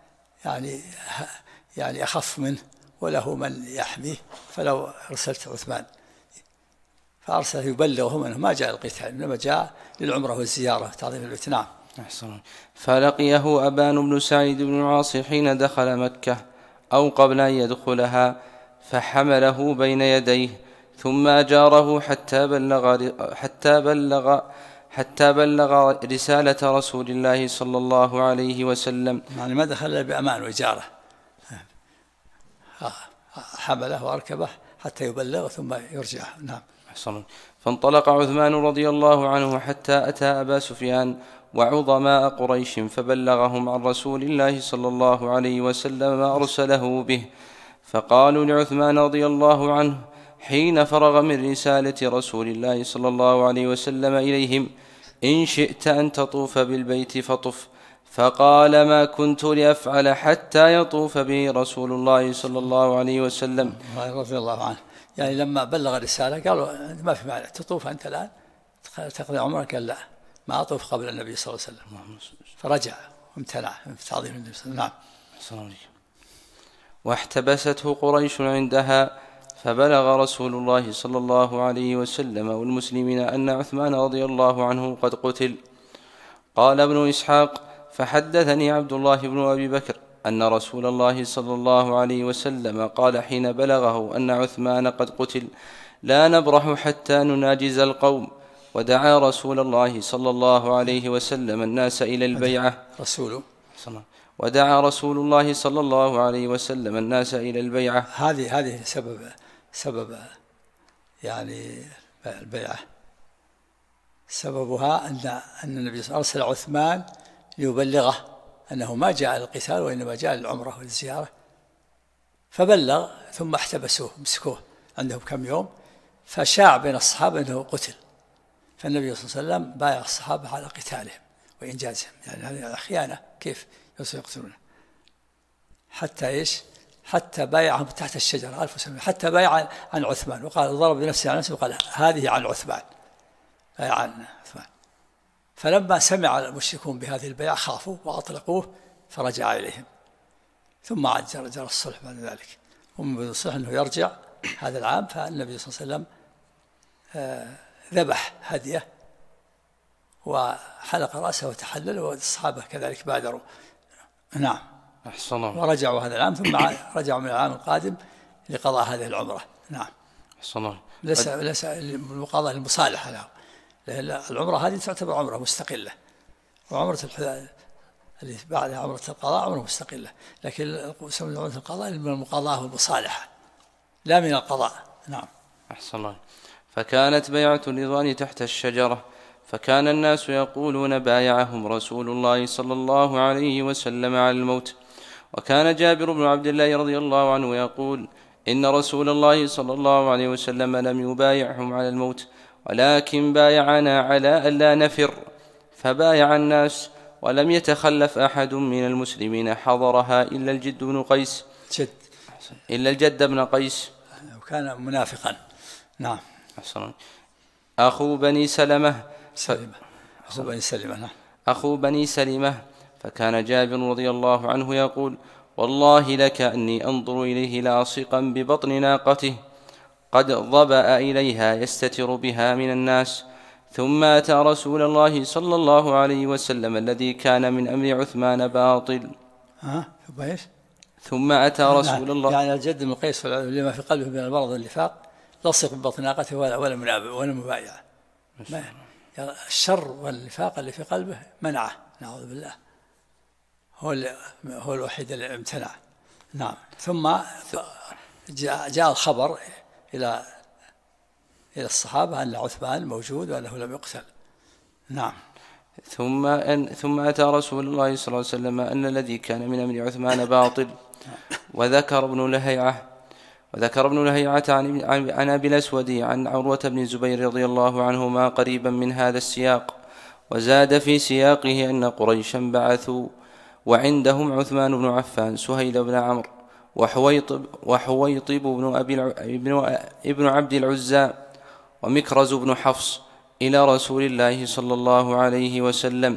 يعني أخف منه وله من يحميه، فلو أرسلت عثمان فأرسل يبلغهم أنه ما جاء القتال، إنما جاء للعمرة والزيارة تعظيم البيت. نعم. فلقيه أبان بن سعيد بن العاص حين دخل مكة أو قبل أن يدخلها، فحمله بين يديه، ثم أجاره حتى بلغ رسالة رسول الله صلى الله عليه وسلم. يعني ما دخل إلا بأمان وإجارة، حمله وأركبه حتى يبلغ ثم يرجع. نعم. فانطلق عثمان رضي الله عنه حتى أتى أبا سفيان وعظماء قريش، فبلغهم عن رسول الله صلى الله عليه وسلم ما أرسله به. فقالوا لعثمان رضي الله عنه حين فرغ من رسالة رسول الله صلى الله عليه وسلم إليهم: إن شئت أن تطوف بالبيت فطف. فقال: ما كنت لأفعل حتى يطوف به رسول الله صلى الله عليه وسلم. رضي الله عنه. يعني لما بلغ الرسالة قالوا: ما في معنى تطوف أنت الآن تقضي عمرك؟ قال: لا، ما أطوف قبل النبي صلى الله عليه وسلم. فرجع وامتنع من تعظيم النبي صلى الله عليه وسلم. نعم. واحتبسته قريش عندها، فبلغ رسول الله صلى الله عليه وسلم والمسلمين أن عثمان رضي الله عنه قد قتل. قال ابن إسحاق: فحدثني عبد الله بن أبي بكر أن رسول الله صلى الله عليه وسلم قال حين بلغه أن عثمان قد قتل: لا نبرح حتى نناجز القوم. ودعا رسول الله صلى الله عليه وسلم الناس إلى البيعة. ودعا رسول الله صلى الله عليه وسلم الناس إلى البيعة. هذه سبب يعني البيعة، سببها أن النبي صلى الله عليه وسلم أرسل عثمان ليبلغه أنه ما جاء للقتال وإنما جاء للعمرة والزيارة، فبلغ ثم احتبسوه، مسكوه عندهم كم يوم، فشاع بين الصحابة أنه قتل، فالنبي صلى الله عليه وسلم بايع الصحابة على قتالهم وإنجازهم، يعني هذه خيانة، كيف يقتلونه؟ حتى إيش؟ حتى بايعهم تحت الشجرة 1700، حتى بايع عن عثمان، وقال ضرب بنفسه عن نفسه وقال هذه عن عثمان، بايع عن عثمان. فلما سمع المشركون بهذه البيعة خافوا وأطلقوه فرجع إليهم، ثم عاد جرى الصلح بعد ذلك، ومن بدء الصلح أنه يرجع هذا العام، فالنبي صلى الله عليه وسلم ذبح هديه وحلق رأسه وتحلل، والصحابة كذلك بادروا. نعم. أحسن. ورجعوا هذا العام، ثم رجعوا من العام القادم لقضاء هذه العمرة. نعم. أحسن. ليس المقاضاة المصالحة له، لأن العمرة هذه تعتبر عمرة مستقلة، وعمرة اللي بعدها عمرة القضاء عمرة مستقلة، لكن عمرة القضاء من المقاضاة والمصالحة لا من القضاء. نعم. أحسن الله. فكانت بيعة الرضوان تحت الشجرة، فكان الناس يقولون بايعهم رسول الله صلى الله عليه وسلم على الموت. وكان جابر بن عبد الله رضي الله عنه يقول: إن رسول الله صلى الله عليه وسلم لم يبايعهم على الموت، ولكن بايعنا على ألا نفر، فبايع الناس، ولم يتخلف أحد من المسلمين حضرها إلا الجد بن قيس، إلا الجد بن قيس، وكان منافقا. نعم. أخو بني سلمة، أخو بني سلمة. فكان جابر رضي الله عنه يقول: والله لك أني أنظر إليه لاصقا ببطن ناقته قد ضبأ إليها يستتر بها من الناس. ثم أتى رسول الله صلى الله عليه وسلم الذي كان من أمر عثمان باطل. ثم أتى رسول الله، يعني الجد بن قيس لما في قلبه من المرض والنفاق لصق ببطن ناقته ولا مبايع. الشر والنفاق اللي في قلبه منعه، نعوذ بالله، هو الوحيد اللي امتنع. نعم. ثم جاء الخبر إلى الصحابة أن عثمان موجود وأنه لم يقتل. نعم. ثم أتى رسول الله صلى الله عليه وسلم أن الذي كان من أمر عثمان باطل. وذكر ابن لهيعة عن أبي الأسود عن عروة بن الزبير رضي الله عنهما قريبا من هذا السياق، وزاد في سياقه أن قريشا بعثوا وعندهم عثمان بن عفان، سهيل بن عمرو، وحويطب ابن عبد العزى، ومكرز بن حفص إلى رسول الله صلى الله عليه وسلم،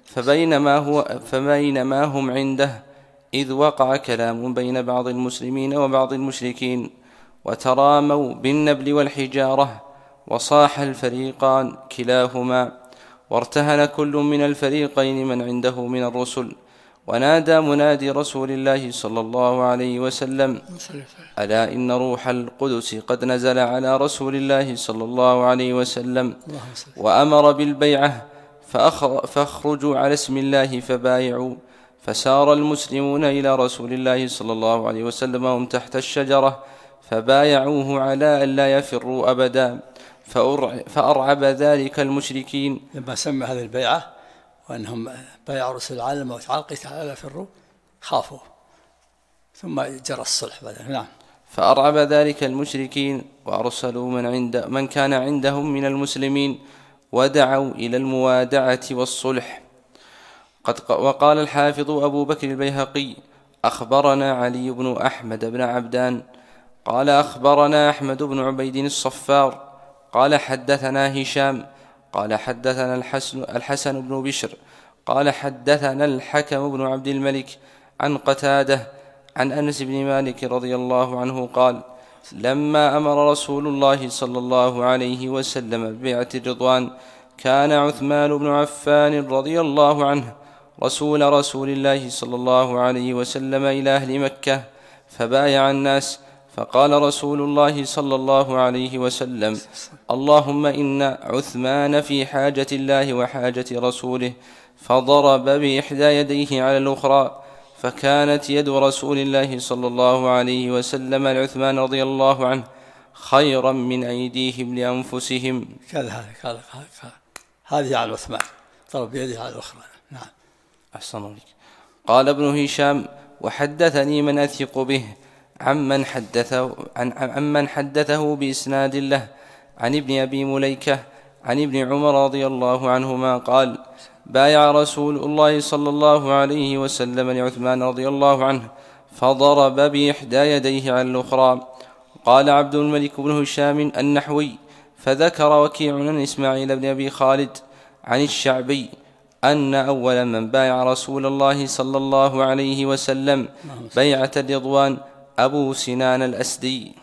فبينما هم عنده إذ وقع كلام بين بعض المسلمين وبعض المشركين، وتراموا بالنبل والحجارة، وصاح الفريقان كلاهما، وارتهن كل من الفريقين من عنده من الرسل، ونادى منادي رسول الله صلى الله عليه وسلم: ألا إن روح القدس قد نزل على رسول الله صلى الله عليه وسلم، وأمر بالبيعة، فاخرجوا على اسم الله فبايعوا. فسار المسلمون إلى رسول الله صلى الله عليه وسلم وهم تحت الشجرة، فبايعوه على أن لا يفروا أبدا، فأرعب ذلك المشركين. لما سمى هذه البيعة وأنهم بايعوا رسول الله على الموت على القتال لا يفروا، خافوا، ثم جرى الصلح بعد. نعم. فأرعب ذلك المشركين، وأرسلوا من كان عندهم من المسلمين، ودعوا إلى الموادعة والصلح. وقال الحافظ أبو بكر البيهقي: أخبرنا علي بن أحمد بن عبدان قال أخبرنا أحمد بن عبيد الصفار قال حدثنا هشام قال حدثنا الحسن بن بشر قال حدثنا الحكم بن عبد الملك عن قتادة عن أنس بن مالك رضي الله عنه قال: لما أمر رسول الله صلى الله عليه وسلم ببيعة الرضوان كان عثمان بن عفان رضي الله عنه رسول الله صلى الله عليه وسلم إلى أهل مكة فبايع الناس، فقال رسول الله صلى الله عليه وسلم: اللهم إن عثمان في حاجة الله وحاجة رسوله، فضرب بإحدى يديه على الأخرى، فكانت يد رسول الله صلى الله عليه وسلم لعثمان رضي الله عنه خيرا من أيديهم لأنفسهم. هذه على عثمان، ضرب بيده على الأخرى. نعم. أحسن الله. قال ابن هشام: وحدثني من أثق به عمن حدثه بإسناد له عن ابن أبي مليكة عن ابن عمر رضي الله عنهما قال: بايع رسول الله صلى الله عليه وسلم لعثمان رضي الله عنه فضرب بإحدى يديه على الأخرى. قال عبد الملك بن هشام النحوي: فذكر وكيع عن إسماعيل بن أبي خالد عن الشعبي أن أول من بايع رسول الله صلى الله عليه وسلم بيعة الرضوان أبو سنان الأسدي.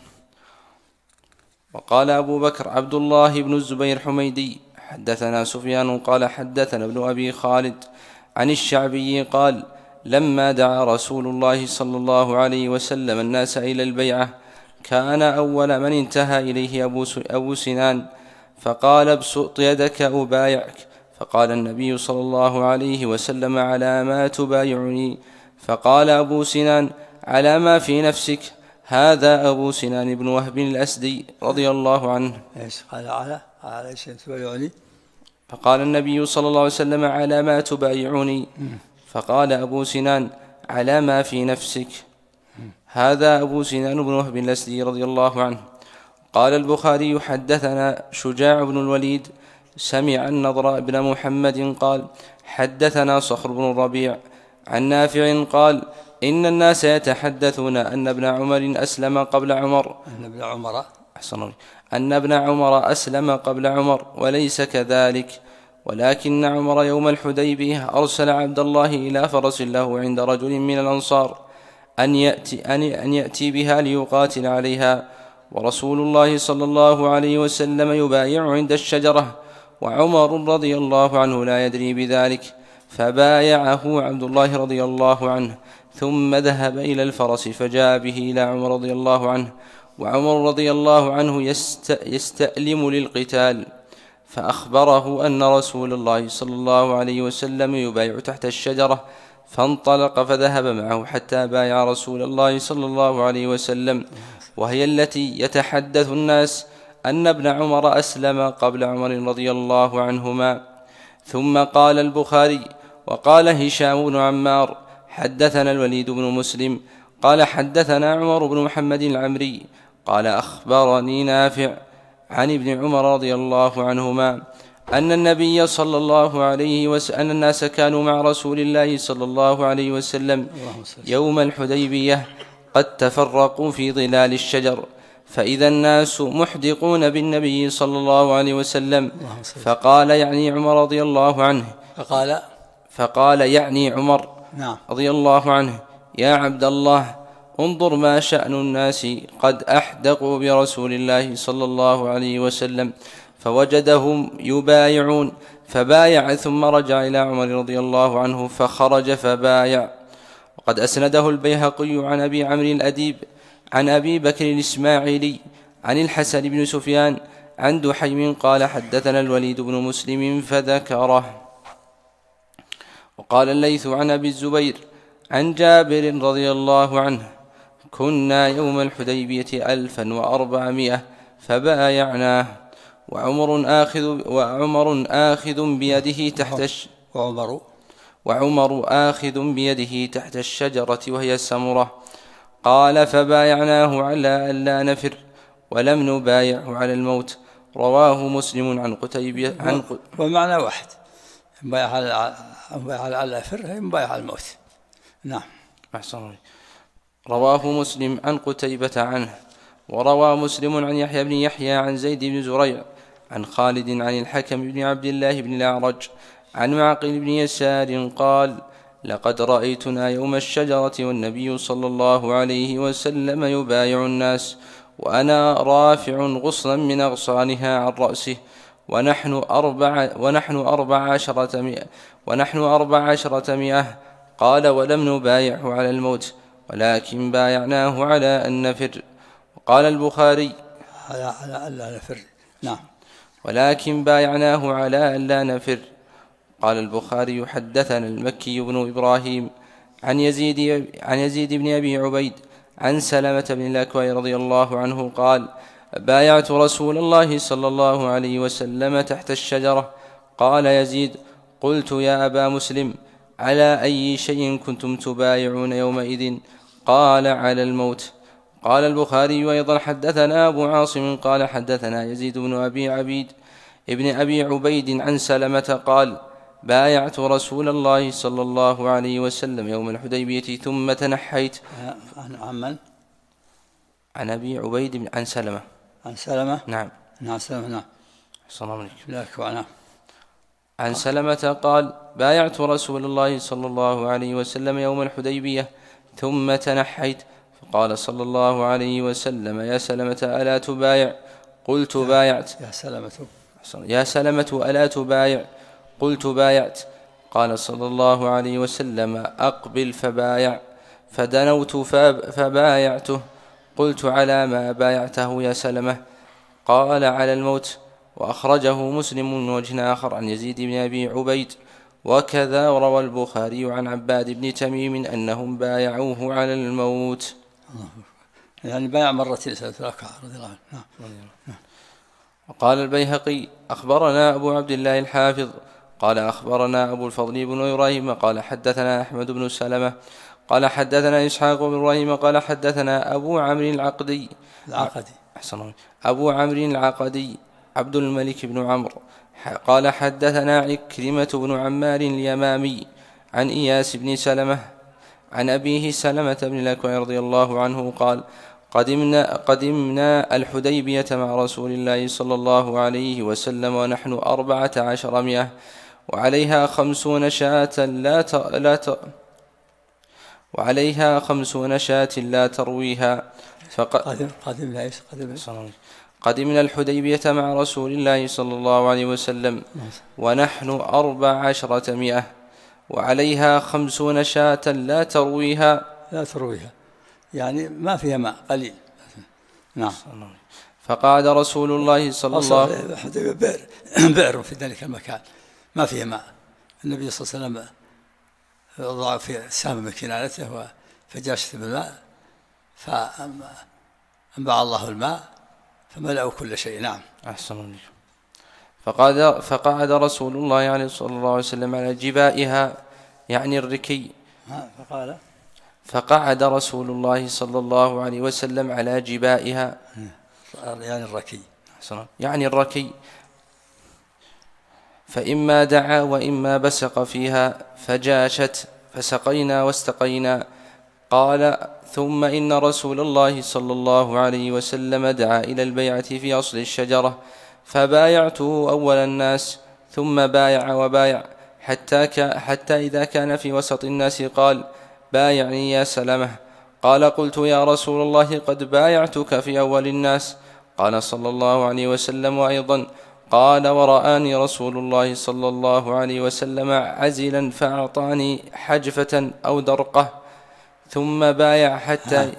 وقال أبو بكر عبد الله بن الزبير حميدي: حدثنا سفيان قال حدثنا ابن أبي خالد عن الشعبي قال: لما دعا رسول الله صلى الله عليه وسلم الناس إلى البيعة كان أول من انتهى إليه أبو سنان، فقال: ابسط يدك أبايعك. فقال النبي صلى الله عليه وسلم: على ما تبايعني؟ فقال أبو سنان: على ما في نفسك. هذا أبو سنان بن وهب الأسدي رضي الله عنه. قال: على ايش تبايعني؟ فقال النبي صلى الله عليه وسلم: على ما تبايعني؟ فقال أبو سنان: على ما في نفسك. هذا أبو سنان بن وهب الأسدي رضي الله عنه. قال البخاري: حدثنا شجاع بن الوليد سمع النضر بن محمد قال: حدثنا صخر بن الربيع عن نافع قال: إن الناس يتحدثون أن ابن عمر أسلم قبل عمر. أن ابن عمر أسلم قبل عمر، وليس كذلك، ولكن عمر يوم الحديبية أرسل عبد الله إلى فرس له عند رجل من الأنصار أن يأتي بها ليقاتل عليها، ورسول الله صلى الله عليه وسلم يبايع عند الشجرة، وعمر رضي الله عنه لا يدري بذلك، فبايعه عبد الله رضي الله عنه، ثم ذهب إلى الفرس فجاء به إلى عمر رضي الله عنه، وعمر رضي الله عنه يستألم للقتال، فأخبره أن رسول الله صلى الله عليه وسلم يبايع تحت الشجرة، فانطلق فذهب معه حتى بايع رسول الله صلى الله عليه وسلم، وهي التي يتحدث الناس أن ابن عمر أسلم قبل عمر رضي الله عنهما. ثم قال البخاري: وقال هشام بن عمار: حدثنا الوليد بن مسلم قال حدثنا عمر بن محمد العمري قال: أخبرني نافع عن ابن عمر رضي الله عنهما أن النبي صلى الله عليه وسلم أن الناس كانوا مع رسول الله صلى الله عليه وسلم يوم الحديبية قد تفرقوا في ظلال الشجر، فإذا الناس محدقون بالنبي صلى الله عليه وسلم، فقال يعني عمر رضي الله عنه فقال يعني عمر رضي الله عنه: يا عبد الله، انظر ما شأن الناس قد أحدقوا برسول الله صلى الله عليه وسلم، فوجدهم يبايعون فبايع، ثم رجع إلى عمر رضي الله عنه فخرج فبايع. وقد أسنده البيهقي عن أبي عمرو الأديب عن أبي بكر الإسماعيلي عن الحسن بن سفيان عن دحيم قال: حدثنا الوليد بن مسلم فذكره. وقال الليث عن أبي الزبير عن جابر رضي الله عنه: كنا يوم الحديبية 1400 فبايعناه، وعمر آخذ بيده تحت الشجرة وهي السمرة. قال: فبايعناه على ألا نفر، ولم نبايعه على الموت. رواه مسلم عن قتيبة ومعنى واحد، مبايع على ألا يفر، مبايع على الموت. نعم. رواه مسلم عن قتيبة عنه. وروى مسلم عن يحيى بن يحيى عن زيد بن زريع عن خالد عن الحكم بن عبد الله بن الأعرج عن معقل بن يسار قال: لقد رأيتنا يوم الشجرة والنبي صلى الله عليه وسلم يبايع الناس، وأنا رافع غصنا من أغصانها عن رأسه، ونحن 14 قال: ولم نبايعه على الموت، ولكن بايعناه على أن نفر. وقال البخاري: على ألا نفر. نعم. ولكن بايعناه على أن لا نفر. قال البخاري: حدثنا المكي بن إبراهيم عن يزيد بن أبي عبيد عن سلمة بن الأكوع رضي الله عنه قال: بايعت رسول الله صلى الله عليه وسلم تحت الشجرة. قال يزيد: قلت: يا أبا مسلم، على أي شيء كنتم تبايعون يومئذ؟ قال: على الموت. قال البخاري أيضا: حدثنا أبو عاصم قال: حدثنا يزيد بن أبي عبيد عن سلمة قال: بايعت رسول الله صلى الله عليه وسلم يوم الحديبية ثم تنحيت. عن أبي عبيد عن سلمة. عن سلمة. نعم. عن سلمة. نعم. السلام عليكم. نعم. عن سلمة قال: بايعت رسول الله صلى الله عليه وسلم يوم الحديبية ثم تنحيت، فقال صلى الله عليه وسلم: يا سلمة ألا تبايع؟ قلت: بايعت. يا سلمة ألا تبايع؟ قلت: بايعت. قال صلى الله عليه وسلم: أقبل فبايع. فدنوت فبايعته. قلت: على ما بايعته يا سلمة؟ قال: على الموت. وأخرجه مسلم من وجه آخر عن يزيد بن أبي عبيد. وكذا روى البخاري عن عباد بن تميم أنهم بايعوه على الموت. يعني بايع مرتين رضي الله عنه. وقال البيهقي: أخبرنا أبو عبد الله الحافظ قال: أخبرنا أبو الفضل بن إبراهيم قال: حدثنا أحمد بن سلمة قال: حدثنا إسحاق بن إبراهيم قال: حدثنا أبو عمرو العقدي عبد الملك بن عمرو قال: حدثنا عكرمة بن عمار اليمامي عن إياس بن سلمة عن أبيه سلمة بن الأكوع رضي الله عنه قال: قدمنا الحديبية مع رسول الله صلى الله عليه وسلم ونحن 14 وعليها 50 شاة لا ترويها. قدمنا الحديبية مع رسول الله صلى الله عليه وسلم ونحن 14 وعليها 50 شاة لا ترويها يعني ما فيها ماء قليل. نعم. فقعد رسول الله صلى الله عليه وسلم بئر في ذلك المكان ما فيه ماء. النبي صلى الله عليه وسلم وضع في سهم من كنانته فجاشت بالماء فأنبع الله الماء فملأوا كل شيء. نعم. أحسن. فقعد رسول الله صلى الله عليه وسلم على جبائها يعني الركي. فقعد رسول الله صلى الله عليه وسلم على جبائها يعني الركي فإما دعا وإما بسق فيها فجاشت فسقينا واستقينا. قال: ثم إن رسول الله صلى الله عليه وسلم دعا إلى البيعة في أصل الشجرة فبايعته أول الناس ثم بايع وبايع حتى إذا كان في وسط الناس قال: بايعني يا سلمة. قال: قلت: يا رسول الله قد بايعتك في أول الناس. قال صلى الله عليه وسلم وأيضا قال: ورآني رسول الله صلى الله عليه وسلم عزلا فأعطاني حجفة أو درقة ثم بايع حتى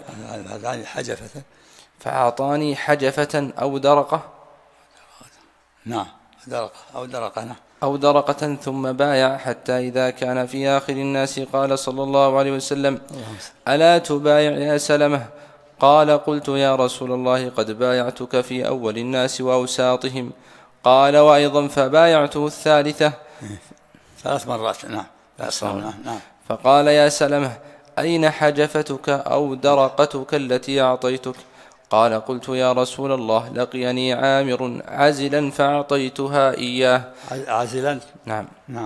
فأعطاني حجفة أو درقة. نعم. أو درقة ثم بايع حتى إذا كان في آخر الناس قال صلى الله عليه وسلم: ألا تبايع يا سلمة؟ قال: قلت: يا رسول الله قد بايعتك في أول الناس وأوساطهم. قال: وأيضا فبايعته الثالثة 3 مرات. نعم. فقال: يا سلمة، أين حجفتك أو درقتك التي أعطيتك؟ قال: قلت: يا رسول الله لقيني عامر عازلا فأعطيتها إياه. عازلا؟ نعم.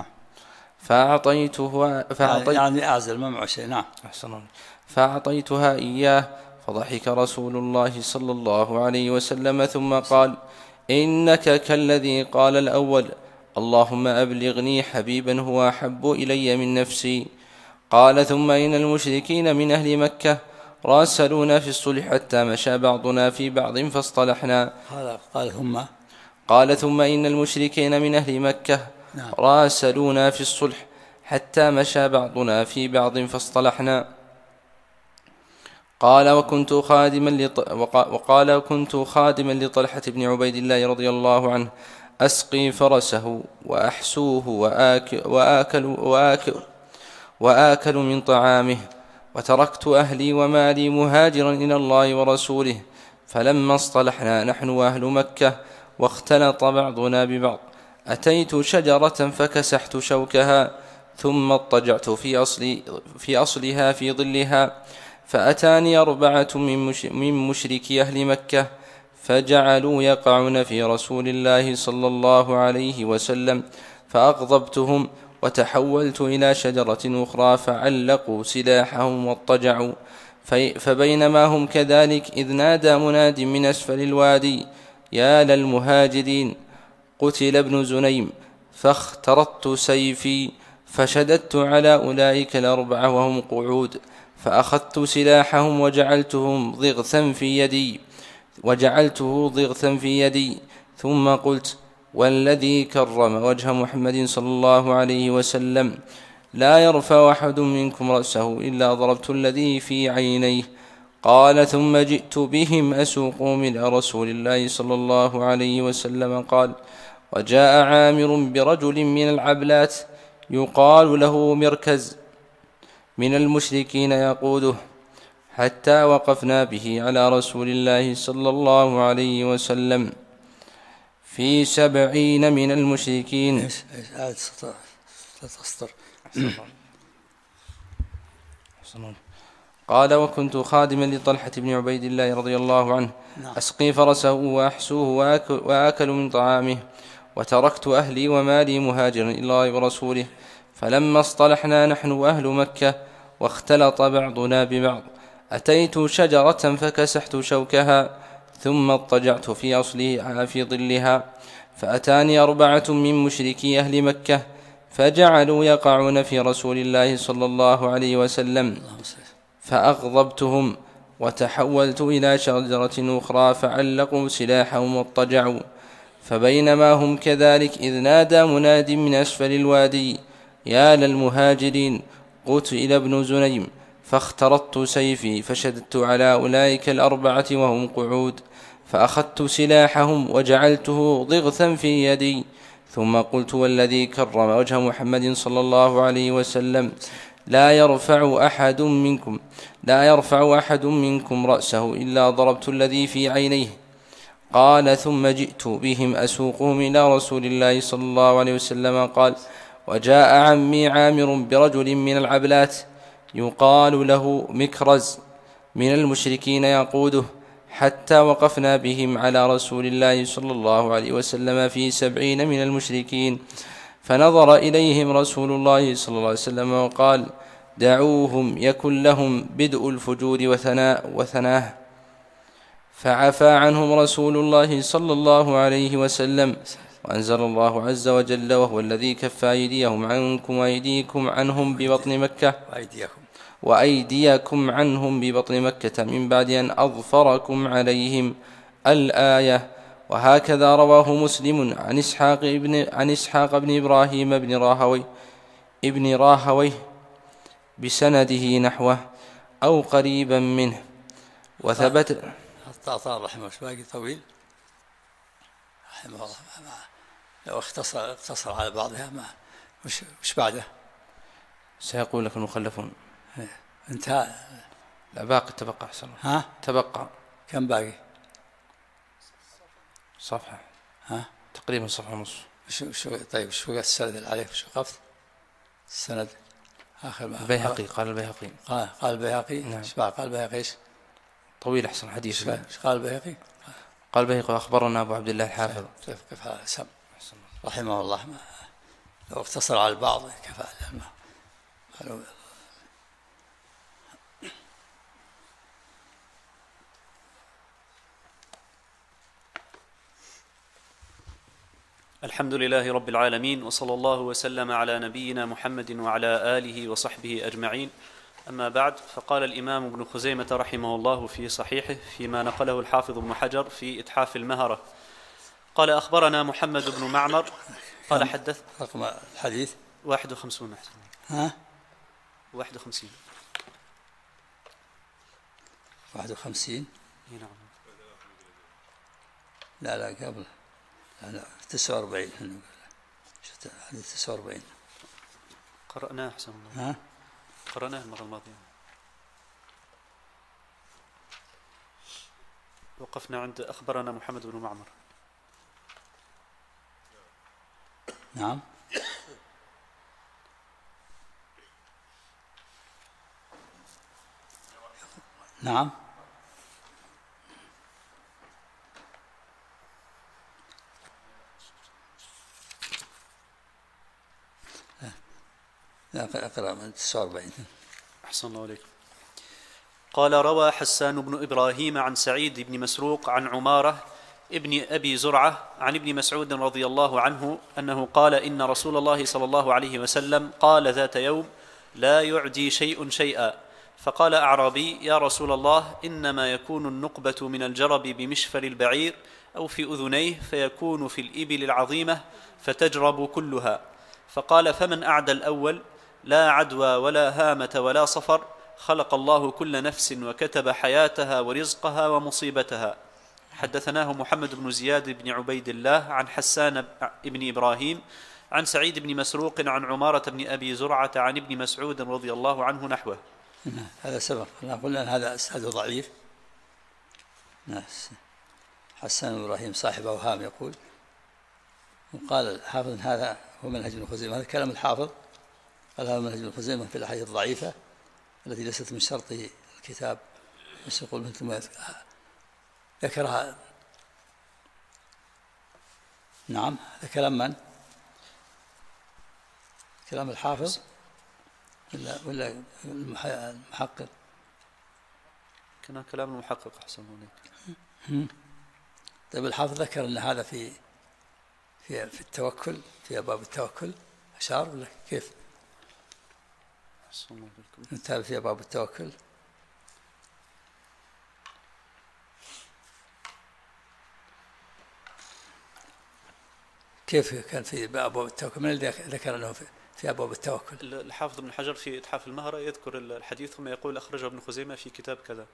يعني أعزل ما معه شيء. نعم. فأعطيتها إياه فضحك رسول الله صلى الله عليه وسلم ثم قال: إنك كالذي قال الأول: اللهم أبلغني حبيبا هو أحب إلي من نفسي. قال: ثم إن المشركين من أهل مكة راسلونا في الصلح حتى مشى بعضنا في بعض فاصطلحنا. قال ثم إن المشركين من أهل مكة راسلونا في الصلح حتى مشى بعضنا في بعض فاصطلحنا. قال وكنت خادما لطلحة بن عبيد الله رضي الله عنه أسقي فرسه وأحسوه وآكل من طعامه، وتركت أهلي ومالي مهاجرا إلى الله ورسوله. فلما اصطلحنا نحن وأهل مكة واختلط بعضنا ببعض أتيت شجرة فكسحت شوكها ثم اضطجعت في أصلها في ظلها، فأتاني 4 من مشركي أهل مكة فجعلوا يقعون في رسول الله صلى الله عليه وسلم، فأغضبتهم وتحولت إلى شجرة أخرى فعلقوا سلاحهم واضطجعوا. فبينما هم كذلك إذ نادى مناد من أسفل الوادي يا للمهاجرين قتل ابن زنيم، فاخترطت سيفي فشددت على أولئك 4 وهم قعود، فأخذت سلاحهم وجعلته ضغثا في يدي ثم قلت والذي كرم وجه محمد صلى الله عليه وسلم لا يرفع أحد منكم رأسه إلا ضربت الذي في عينيه. قال ثم جئت بهم أسوقهم إلى رسول الله صلى الله عليه وسلم. قال وجاء عامر برجل من العبلات يقال له مركز من المشركين يقوده، حتى وقفنا به على رسول الله صلى الله عليه وسلم في 70 من المشركين. قال وكنت خادما لطلحة بن عبيد الله رضي الله عنه أسقي فرسه وأحسوه وآكل من طعامه، وتركت أهلي ومالي مهاجرا إلى الله ورسوله. فلما اصطلحنا نحن وأهل مكة واختلط بعضنا ببعض أتيت شجرة فكسحت شوكها ثم اضطجعت في أصلها في ظلها، فأتاني 4 من مشركي أهل مكة فجعلوا يقعون في رسول الله صلى الله عليه وسلم، فأغضبتهم وتحولت إلى شجرة أخرى فعلقوا سلاحهم واضطجعوا. فبينما هم كذلك إذ نادى مناد من أسفل الوادي يا للمهاجرين قتل ابن زنيم، فاخترطت سيفي فشددت على أولئك 4 وهم قعود، فأخذت سلاحهم وجعلته ضغثا في يدي ثم قلت والذي كرم وجه محمد صلى الله عليه وسلم لا يرفع أحد منكم رأسه إلا ضربت الذي في عينيه. قال ثم جئت بهم أسوقهم إلى رسول الله صلى الله عليه وسلم. قال وجاء عمي عامر برجل من العبلات يقال له مكرز من المشركين يقوده، حتى وقفنا بهم على رسول الله صلى الله عليه وسلم في 70 من المشركين. فنظر إليهم رسول الله صلى الله عليه وسلم وقال دعوهم يكن لهم بدء الفجور وثناه. فعفى عنهم رسول الله صلى الله عليه وسلم، وأنزل الله عز وجل وهو الذي كف أيديهم عنكم وأيديكم عنهم ببطن مكة وأيديكم عنهم ببطن مكة من بعد أن أظفركم عليهم الآية. وهكذا رواه مسلم عن إسحاق بن إبراهيم ابن راهويه بسنده نحوه أو قريبا منه. وثبت الطاطار رحمه الله طويل رحمه الله، لو اختصر على بعضها ما وش بعده سيقول لك المخلفون انتهى. لا باقي تبقى أحسن. تبقى كم باقي؟ صفحة تقريبا صفحة ونص. طيب شو السند اللي عليك؟ شو وقفت السند آخر ما البيهقي قال البيهقي قال البيهقي. نعم. ايش قال البيهقي؟ ايش طويل أحسن حديث. ايش قال البيهقي؟ قال البيهقي أخبرنا أبو عبد الله الحافظ كيف هذا سم رحمه الله، لو اختصر على البعض كفى. الحمد لله رب العالمين، وصلى الله وسلم على نبينا محمد وعلى آله وصحبه أجمعين. أما بعد، فقال الإمام ابن خزيمة رحمه الله في صحيحه فيما نقله الحافظ ابن حجر في إتحاف المهرة قال أخبرنا محمد بن معمر قال حدث رقم الحديث 51 أحسن. ها 51 51 نعم. لا قبل لا 49 شفت حديث 49 قرأناه أحسن الله. ها قرأناه المرة الماضية، وقفنا عند أخبرنا محمد بن معمر. نعم نعم لا اقرأ من 49. أحسن الله عليكم. قال روى حسان بن إبراهيم عن سعيد بن مسروق عن عمارة ابن أبي زرعة عن ابن مسعود رضي الله عنه أنه قال إن رسول الله صلى الله عليه وسلم قال ذات يوم لا يعدي شيء شيئا، فقال أعرابي يا رسول الله إنما يكون النقبة من الجرب بمشفر البعير أو في أذنيه فيكون في الإبل العظيمة فتجرب كلها، فقال فمن أعدى الأول لا عدوى ولا هامة ولا صفر، خلق الله كل نفس وكتب حياتها ورزقها ومصيبتها. حدثناه محمد بن زياد بن عبيد الله عن حسان بن إبراهيم عن سعيد بن مسروق عن عمارة بن أبي زرعة عن ابن مسعود رضي الله عنه نحوه. هذا سبق قلنا أن هذا أسناده ضعيف. حسان بن إبراهيم صاحب أوهام يقول، وقال الحافظ إن هذا هو منهج ابن خزيمة. هذا كلام الحافظ، قال هذا منهج ابن خزيمة في الأحاديث الضعيفة التي ليست من شرط الكتاب، بس يقول مثل ما ذكرها. نعم هذا كلام من؟ كلام الحافظ ولا المحقق؟ كان كلام المحقق أحسن عليك. طيب الحافظ ذكر أن هذا في التوكل، في باب التوكل أشار ولا كيف؟ أحسن الله عليكم. نتابع في باب التوكل. كيف كان في أبواب التوكل؟ من الذي ذكر أنه في أبواب التوكل؟ الحافظ ابن حجر في إتحاف المهرة يذكر الحديث ثم يقول أخرجه ابن خزيمة في كتاب كذا.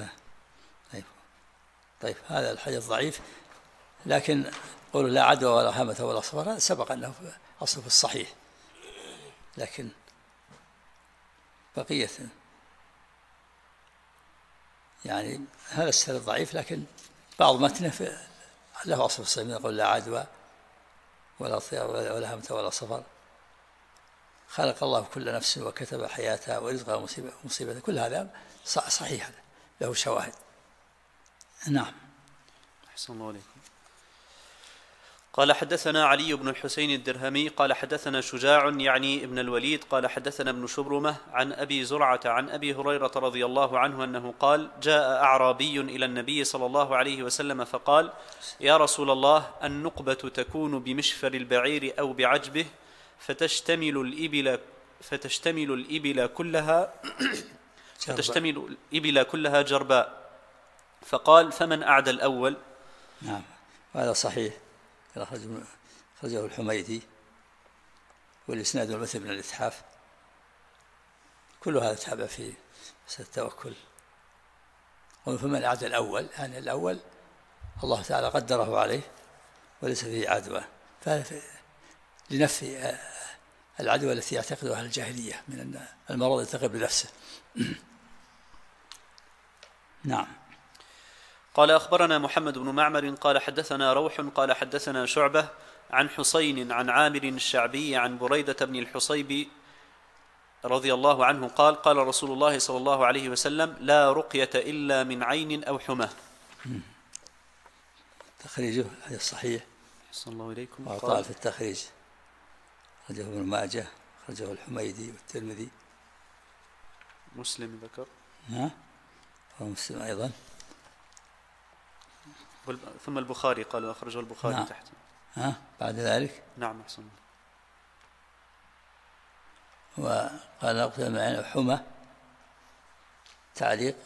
طيب هذا الحديث ضعيف، لكن قولوا لا عدوى ولا هامة ولا صفر سبق أنه أصل في الصحيح، لكن بقية يعني هذا السند ضعيف، لكن بعض متنه له أصل في الصحيح، يقول لا عدوى ولا طير ولا هامة ولا صفر، خلق الله كل نفس وكتب حياتها ورزقها ومصيبتها، كل هذا صحيح له شواهد. نعم. أحسن الله عليكم. قال حدثنا علي بن الحسين الدرهمي قال حدثنا شجاع يعني ابن الوليد قال حدثنا ابن شبرمة عن أبي زرعة عن أبي هريرة رضي الله عنه أنه قال جاء أعرابي إلى النبي صلى الله عليه وسلم فقال يا رسول الله النقبة تكون بمشفر البعير أو بعجبه فتشتمل الإبل كلها جرباء، فقال فمن أعدى الأول؟ نعم هذا صحيح، أخرجه الحميدي والإسناد والمثل من الإتحاف، كل هذا تابع في التوكل. فمن أعدى الأول يعني الأول الله تعالى قدره عليه وليس فيه عدوى، لنفي العدوى التي يعتقدها الجاهلية من المرض يلتقي بنفسه. نعم. قال أخبرنا محمد بن معمر قال حدثنا روح قال حدثنا شعبة عن حسين عن عامر الشعبي عن بريدة بن الحصيب رضي الله عنه قال قال رسول الله صلى الله عليه وسلم لا رقية إلا من عين أو حمى. تخريجه هذا الصحيح. أحسن الله إليكم. وأطال في التخريج، أخرجه ابن ماجه، أخرجه الحميدي والترمذي. مسلم ذكر. ومسلم أيضا. ثم البخاري قال أخرجه البخاري. نعم. تحت. بعد ذلك. نعم أحسن. وقال أقتل معين حمى تعليق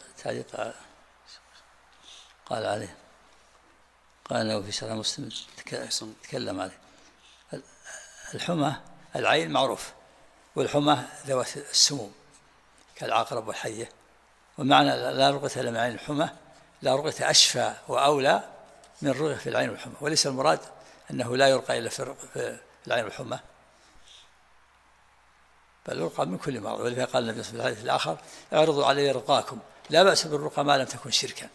قال عليه، قال له في شرح مسلم تكلم عليه. الحمى العين معروف، والحمى ذوات السموم كالعقرب والحية، ومعنى لا رقية إلا من عين الحمى لا رقية أشفى وأولى من الرقية في العين والحمى، وليس المراد أنه لا يرقى إلا في العين والحمى، بل يرقى من كل مرض. ولذلك قال النبي صلى الله عليه وسلم في الحديث الآخر: اعرضوا علي رقاكم، لا بأس بالرقى ما لم تكن شركا.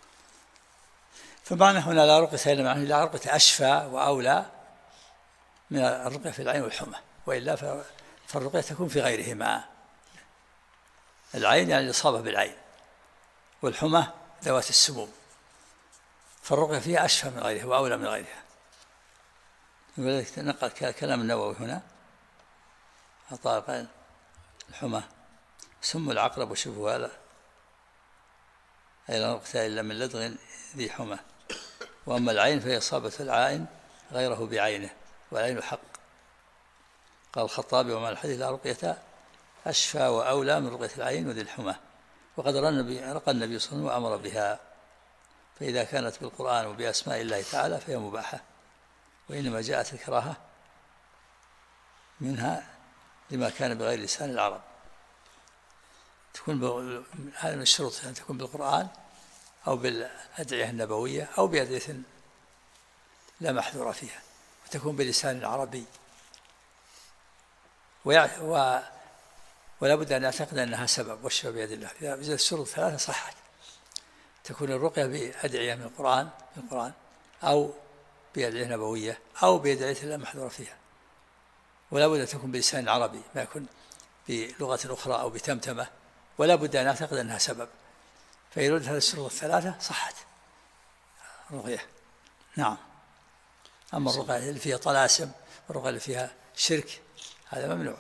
فمعنى هنا لا رقية إلا من لا رقية أشفى وأولى من الرقية في العين والحمى، وإلا فالرقية تكون في غيرهما. العين يعني الإصابة بالعين، والحمى ذوات السموم، فالرقية فيها أشفى من غيرها وأولى من غيرها. ولذلك نقل كلام النووي هنا قال: الحمى سم العقرب وشبهها لا، أي لا رقية إلا من لدغ ذي حمى، وأما العين فهي إصابة العائن غيره بعينه، والعين حق. قال الخطابي: ومعنى الحديث لا رقية أشفى وأولى من رقية العين وذي الحمى، وقد رقى النبي صلى الله عليه وسلم وأمر بها، فإذا كانت بالقرآن وبأسماء الله تعالى فهي مباحة، وإنما جاءت الكراهة منها لما كان بغير لسان العرب. تكون هذا من الشروط أن تكون بالقرآن أو بالأدعية النبوية أو بأدعية لا محذور فيها، وتكون بلسان عربي. ولا بد أن نعتقد أنها سبب، والشفاء بيد الله. إذا الشروط ثلاثة صحت، تكون الرقية بأدعية من القرآن أو بأدعية نبوية أو بأدعية لا محذور فيها، ولا بد أن تكون بلسان عربي، ما يكون بلغة أخرى أو بتمتمة، ولا بد أن نعتقد أنها سبب. فإذا وجدت هذه الشروط الثلاثة صحت الرقية. نعم. أما الرقية اللي فيها طلاسم والرقية اللي فيها شرك هذا ممنوع.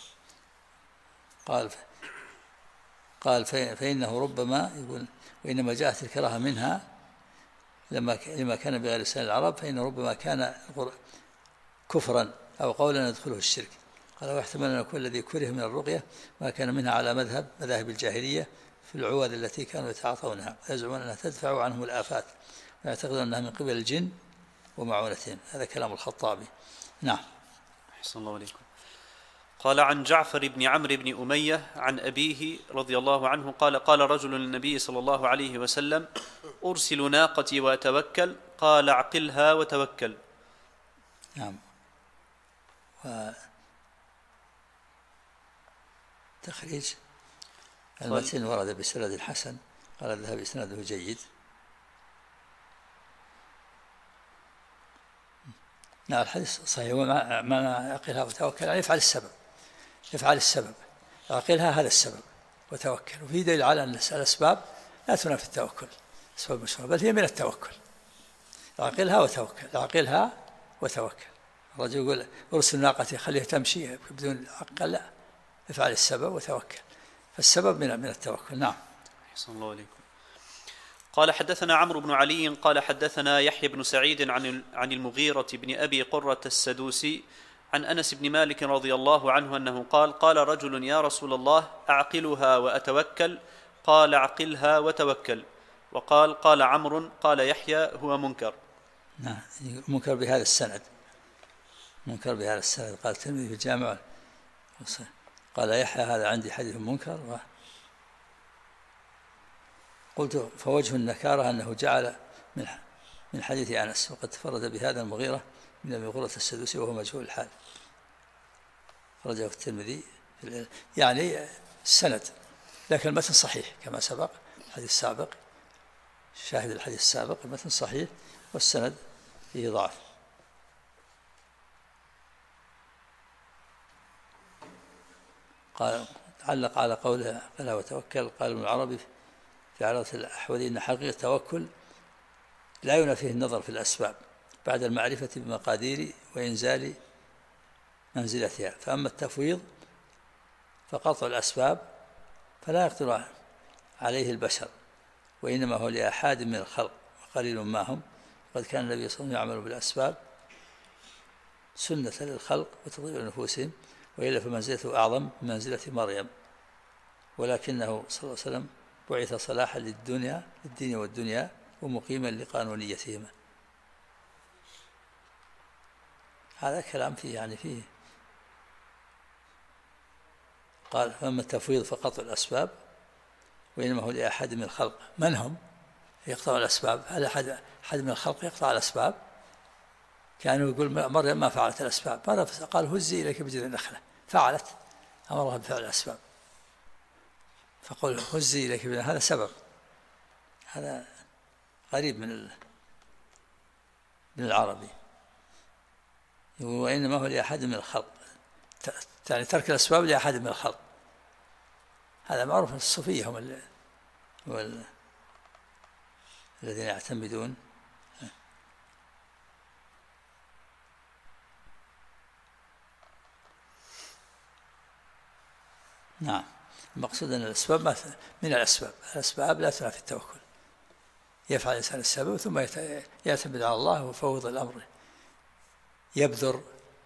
قال فإنه ربما يقول: وإنما جاءت الكراهة منها لما كان بغير لسان العرب، فإنه ربما كان كفرا أو قولا يدخله الشرك. قال: ويحتمل أن يكون الذي كره من الرقية ما كان منها على مذاهب الجاهلية في العوذ التي كانوا يتعاطونها، ويزعمون أنها تدفع عنهم الآفات، ويعتقدون أنها من قبل الجن ومعونتهم. هذا كلام الخطابي. نعم. أحسن الله عليكم. قال: عن جعفر بن عمرو بن أمية عن أبيه رضي الله عنه قال: قال رجل للنبي صلى الله عليه وسلم: أرسل ناقتي وأتوكل؟ قال: اعقلها وتوكل. نعم. تخريج المتن ورد بسند حسن، قال الذهبي إسناده جيد. نعم الحديث صحيح. وما يعقلها وتوكل يعني يفعل السبب، يعقلها هذا السبب وتوكل. وفي دليل على أن الأسباب لا تنافي التوكل، أسباب مشروعة، بل هي من التوكل. يعقلها وتوكل. الرجل يقول: أرسل ناقتي خليها تمشي بدون عقل، لا، افعل السبب وتوكل، فالسبب من التوكل. نعم. أحسن الله عليكم. قال: حدثنا عمرو بن علي قال: حدثنا يحيى بن سعيد عن المغيرة بن أبي قرة السدوسي عن أنس بن مالك رضي الله عنه أنه قال: قال رجل: يا رسول الله، أعقلها وأتوكل؟ قال: اعقلها وتوكل. وقال: قال عمرو: قال يحيى: هو منكر. نعم، منكر بهذا السند. قال الترمذي في الجامع: قال يحيى: هذا عندي حديث منكر. قلت: فوجه النكارة أنه جعل من حديث أنس، وقد تفرد بهذا المغيرة من أبي قرة السدوسي وهو مجهول الحال، رجعه الترمذي يعني السند، لكن المتن صحيح كما سبق. الحديث السابق شاهد الحديث السابق، المتن صحيح والسند فيه ضعف. قال علق على قوله قال وتوكل. قال ابن العربي في عرض الأحوذي: إن حقيقة التوكل لا ينافيه النظر في الأسباب بعد المعرفة بمقادير وإنزال منزلتها، فأما التفويض فقطع الأسباب فلا يقدر عليه البشر، وإنما هو لأحد من الخلق وقليل ما هم. قد كان النبي صلى الله عليه وسلم يعمل بالأسباب سنة للخلق وتطهير نفوسهم، وإلا فمنزلته أعظم من منزلة مريم، ولكنه صلى الله عليه وسلم بعث صلاحا للدين والدنيا ومقيما لقانونيتهما. هذا كلام فيه قال فأما التفويض فقطع الأسباب وإنما هو لأحد من الخلق. من هم يقطع الأسباب؟ هل أحد من الخلق يقطع الأسباب؟ كانوا يقول مريم ما فعلت الأسباب، مرة قال هزي إليك بجذع النخلة، فعلت، أمرها بفعل الأسباب، فقل هزي إليك بجذع، هذا سبب، هذا غريب من العربي. وإنما هو لأحد من الخلق، يعني ترك الأسباب لأحد من الخلق، هذا معروف. الصوفية هم الذين يعتمدون نعم. المقصود أن الأسباب من الأسباب لا تنافي التوكل. يفعل الإنسان السبب ثم يعتمد على الله ويفوض الأمر، يبذر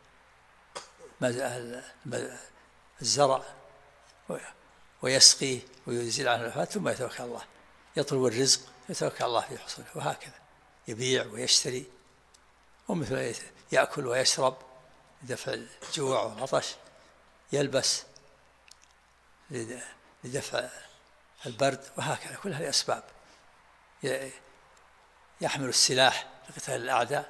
الزرع ويسقيه ويزيل عنه الآفات ثم يتوكل على الله، يطلب الرزق يتوكل على الله في حصوله، وهكذا يبيع ويشتري، ومثل يأكل ويشرب لدفع الجوع والعطش، يلبس لدفع البرد، وهكذا كل هذه أسباب. يحمل السلاح لقتال الأعداء،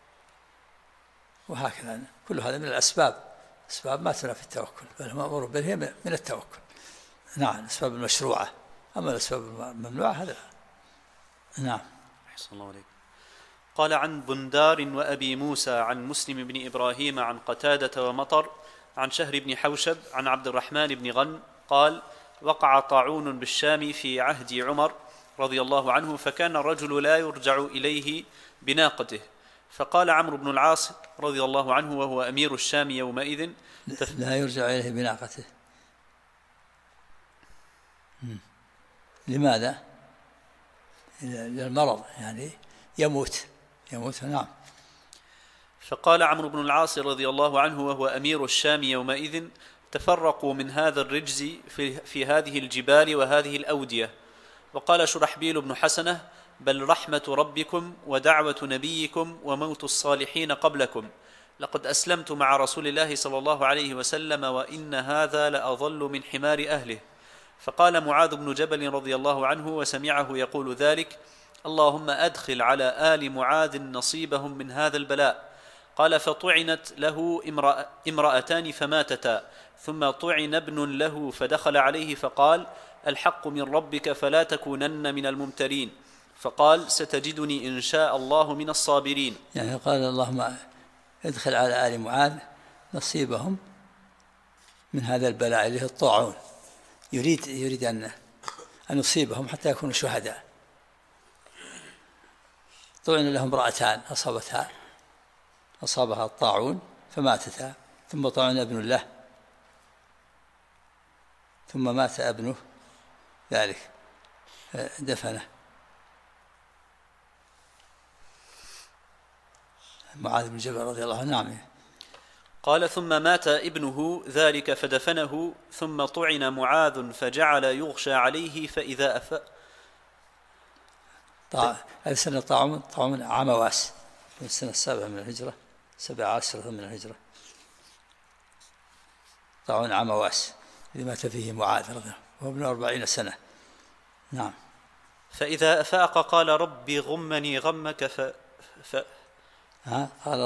وهكذا كل هذا من الأسباب، أسباب ما تنافي التوكل، بل مأمور بل هي من التوكل. نعم، الأسباب المشروعة، أما الأسباب الممنوعة هذا نعم. أحسن الله عليك. قال عن بندار وأبي موسى عن مسلم بن إبراهيم عن قتادة ومطر عن شهر بن حوشب عن عبد الرحمن بن غنم قال وقع طاعون بالشام في عهد عمر رضي الله عنه، فكان الرجل لا يرجع إليه بناقته، فقال عمرو بن العاص رضي الله عنه وهو أمير الشام يومئذ لا يرجع إليه بناقته. لماذا؟ للمرض، يعني يموت. نعم. فقال عمرو بن العاص رضي الله عنه وهو أمير الشام يومئذ تفرقوا من هذا الرجز في هذه الجبال وهذه الأودية. وقال شرحبيل بن حسنة بل رحمة ربكم ودعوة نبيكم وموت الصالحين قبلكم، لقد أسلمت مع رسول الله صلى الله عليه وسلم وإن هذا لأضل من حمار أهله. فقال معاذ بن جبل رضي الله عنه وسمعه يقول ذلك اللهم أدخل على آل معاذ نصيبهم من هذا البلاء. قال فطعنت له امرأتان فماتتا، ثم طعن ابن له فدخل عليه فقال الحق من ربك فلا تكونن من الممترين، فقال ستجدني إن شاء الله من الصابرين. يعني قال اللهم ادخل على آل معاذ نصيبهم من هذا البلاء اللي هو الطاعون، يريد أن يصيبهم حتى يكونوا شهداء. طعن لهم امرأتان أصابها الطاعون فماتتا، ثم طعن ابن له ثم مات ابنه ذلك دفنه. معاذ بن جبل رضي الله عنه. نعم. قال ثم مات ابنه ذلك فدفنه، ثم طعن معاذ فجعل يغشى عليه فإذا أفاق. هذه سنة طاعون عمواس في السنة 7 من الهجرة، 17 من الهجرة، طاعون عمواس اللي مات فيه معاذ رضي الله وهو ابن 40 سنة. نعم. فإذا أفاق قال ربي غمني غمك قال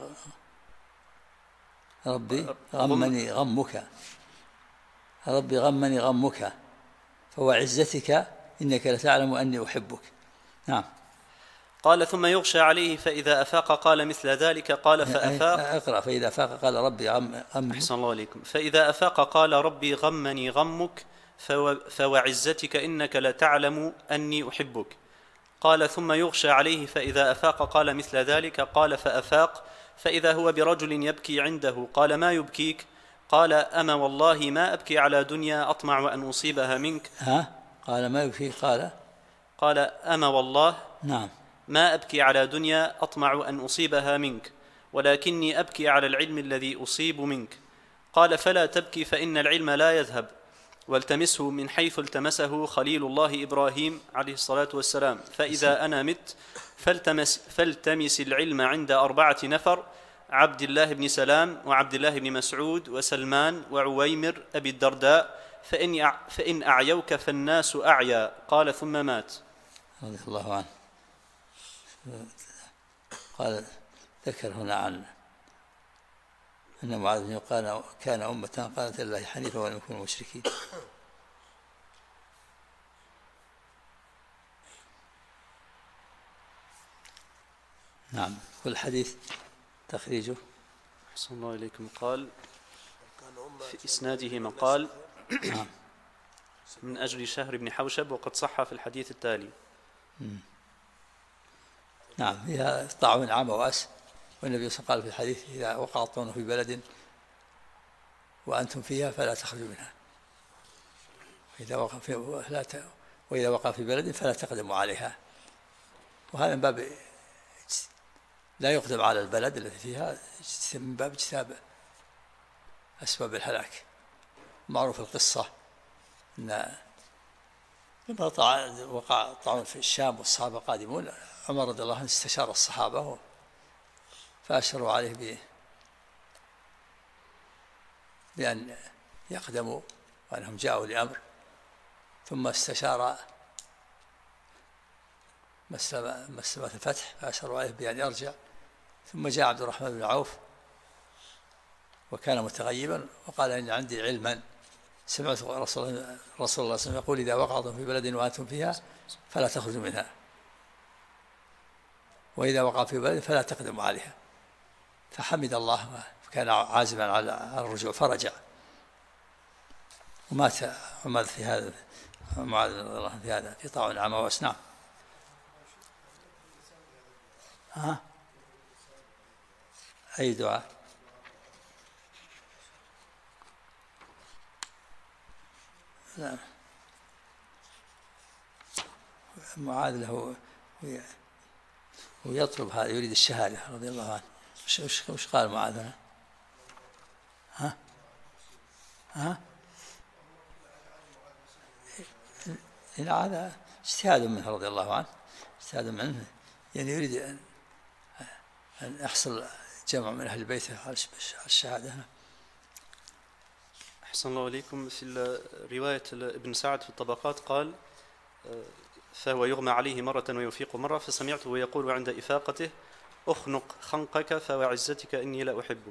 ربي غمني غمك، ربي غمني غمك فوعزتك إنك لتعلم أني أحبك. نعم. قال ثم يغشى عليه فإذا أفاق قال مثل ذلك. قال فأفاق. اقرأ. فإذا أفاق قال ربي غمني. أحسن الله عليكم. فإذا أفاق قال ربي غمني غمك فوعزتك إنك لتعلم أني أحبك. قال ثم يغشى عليه فإذا أفاق قال مثل ذلك. قال فأفاق فإذا هو برجل يبكي عنده. قال ما يبكيك؟ قال أما والله ما أبكي على دنيا أطمع أن أصيبها منك. قال ما يبكيك؟ قال أما والله نعم ما أبكي على دنيا أطمع أن أصيبها منك، ولكني أبكي على العلم الذي أصيب منك. قال فلا تبكي فإن العلم لا يذهب. والتمسه من حيث التمسه خليل الله إبراهيم عليه الصلاة والسلام، فإذا أنا مت فالتمس العلم عند 4 نفر: عبد الله بن سلام، وعبد الله بن مسعود، وسلمان، وعويمر أبي الدرداء، فإن أعيوك فالناس أعيا. قال ثم مات رضي الله عنه. قال ذكر هنا عن أن معاذ بن جبل كان أمة قالت لله حنيفا ولم يكونوا مشركين. نعم. كل حديث تخريجه. أحسن الله إليكم. قال في إسناده من قال من أجل شهر بن حوشب، وقد صح في الحديث التالي. نعم. فيها طاعون عام وأس، والنبي صلى الله عليه وسلم قال في الحديث: إذا وقع الطاعون في بلد وأنتم فيها فلا تخرجوا منها، وإذا وقع في بلد فلا تقدموا عليها. وهذا من باب لا يقدم على البلد التي فيها، من باب اجتناب أسباب الهلاك. معروف القصة أن لما وقع طاعون في الشام والصحابة قادمون، عمر رضي الله عنه استشار الصحابة فأشروا عليه بأن يقدموا وأنهم جاءوا لأمر، ثم استشار مسلمة الفتح فأشروا عليه بأن يرجع، ثم جاء عبد الرحمن بن عوف وكان متغيبا وقال: إن عندي علما سمعت رسول الله صلى الله عليه وسلم يقول: إذا وقعتم في بلد وأنتم فيها فلا تخرجوا منها، وإذا وقع في بلد فلا تقدموا عليها. فحمد الله، كان عازما على الرجوع فرجع، ومات عمر في هذا، معاذ رضي الله عنه في هذا، في طاعون عام وأس. نعم. أي دعاء؟ نعم. معاذ له ويطلب هذا، يريد الشهادة رضي الله عنه. وش قال معاذ هنا؟ هذا اجتهاد منه رضي الله عنه، اجتهاد منه، يعني يريد أن يحصل جمع من أهل البيت على الشهادة. أحسن الله إليكم. في رواية ابن سعد في الطبقات قال: فهو يغمى عليه مرة ويفيق مرة، فسمعته يقول عند إفاقته: أخنق خنقك فوعزتك إني لا أحبك.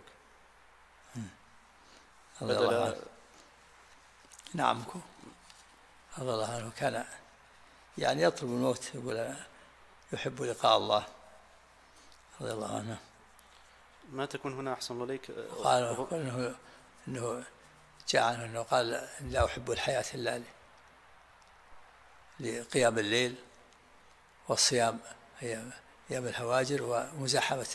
نعم. رضي الله عنه كان يعني يطلب الموت، يقول يحب لقاء الله رضي الله عنه. ما تكون هنا أحسن الله إليك. قال إنه جاء عنه أنه قال: لا أحب الحياة إلا لقيام الليل والصيام أيام الهواجر ومزاحمة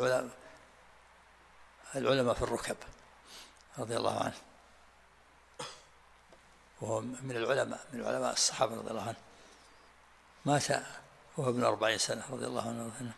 العلماء في الركب رضي الله عنه. وهو من علماء الصحابة رضي الله عنه. مات وهو ابن 40 سنة رضي الله عنه.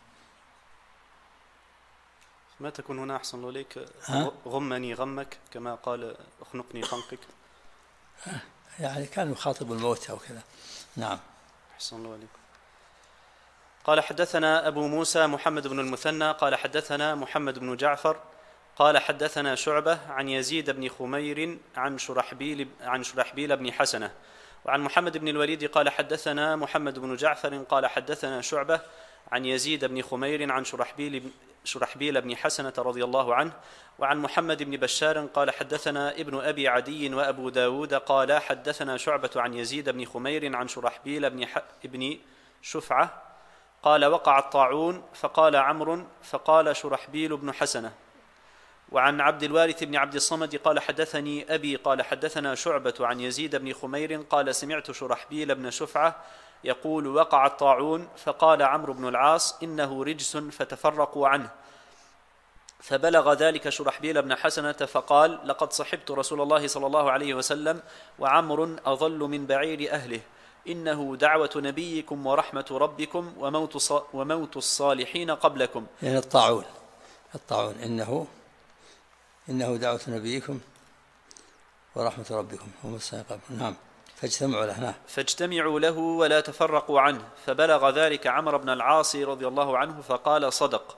ما تكون هنا أحسن الله إليك غمني غمك كما قال أخنقني خنقك. يعني كان يخاطب الموت أو كذا. نعم. أحسن الله إليكم. قال: حدثنا أبو موسى محمد بن المثنى قال حدثنا محمد بن جعفر قال حدثنا شعبة عن يزيد بن خمير عن شرحبيل بن حسنة، وعن محمد بن الوليد قال حدثنا محمد بن جعفر قال حدثنا شعبة عن يزيد بن خمير عن شرحبيل بن حسنة رضي الله عنه، وعن محمد بن بشار قال حدثنا ابن أبي عدي وأبو داود قال حدثنا شعبة عن يزيد بن خمير عن شرحبيل بن شفعة قال: وقع الطاعون فقال عمرو فقال شرحبيل بن حسنة. وعن عبد الوارث بن عبد الصمد قال حدثني أبي قال حدثنا شعبة عن يزيد بن خمير قال: سمعت شرحبيل بن شفعة يقول: وقع الطاعون فقال عمرو بن العاص: إنه رجس فتفرقوا عنه. فبلغ ذلك شرحبيل بن حسنة فقال: لقد صحبت رسول الله صلى الله عليه وسلم وعمر أظل من بعير أهله، إنه دعوة نبيكم ورحمة ربكم وموت الصالحين قبلكم. يعني الطاعون إنه دعوة نبيكم ورحمة ربكم هم السابقون. نعم. فاجتمعوا له. نعم. فاجتمعوا له ولا تفرقوا عنه، فبلغ ذلك عمرو بن العاص رضي الله عنه فقال صدق.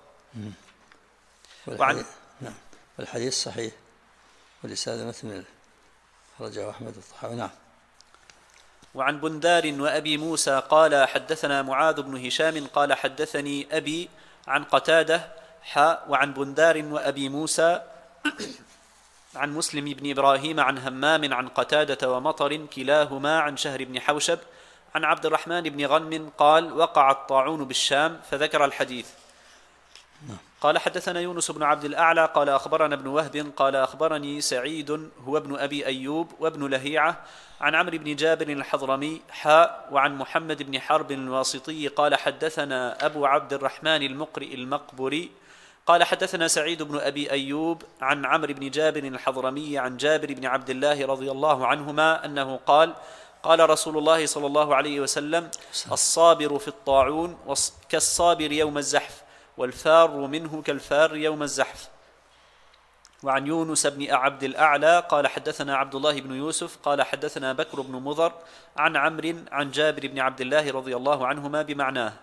نعم. والحديث صحيح والإسناد مثل خرجه أحمد الطحاوي. نعم. وعن بندار وأبي موسى قال حدثنا معاذ بن هشام قال حدثني أبي عن قتادة وعن بندار وأبي موسى عن مسلم بن إبراهيم عن همام عن قتادة ومطر كلاهما عن شهر بن حوشب عن عبد الرحمن بن غنم قال وقع الطاعون بالشام فذكر الحديث. قال حدثنا يونس بن عبد الأعلى قال أخبرنا ابن وهب قال أخبرني سعيد هو ابن أبي أيوب وابن لهيعة عن عمرو بن جابر الحضرمي وعن محمد بن حرب الواسطي قال حدثنا أبو عبد الرحمن المقرئ المقبري قال حدثنا سعيد بن أبي أيوب عن عمرو بن جابر الحضرمي عن جابر بن عبد الله رضي الله عنهما أنه قال قال رسول الله صلى الله عليه وسلم الصابر في الطاعون كالصابر يوم الزحف والفار منه كالفار يوم الزحف. وعن يونس بن عبد الأعلى قال حدثنا عبد الله بن يوسف قال حدثنا بكر بن مضر عن عمرو عن جابر بن عبد الله رضي الله عنهما بمعناه.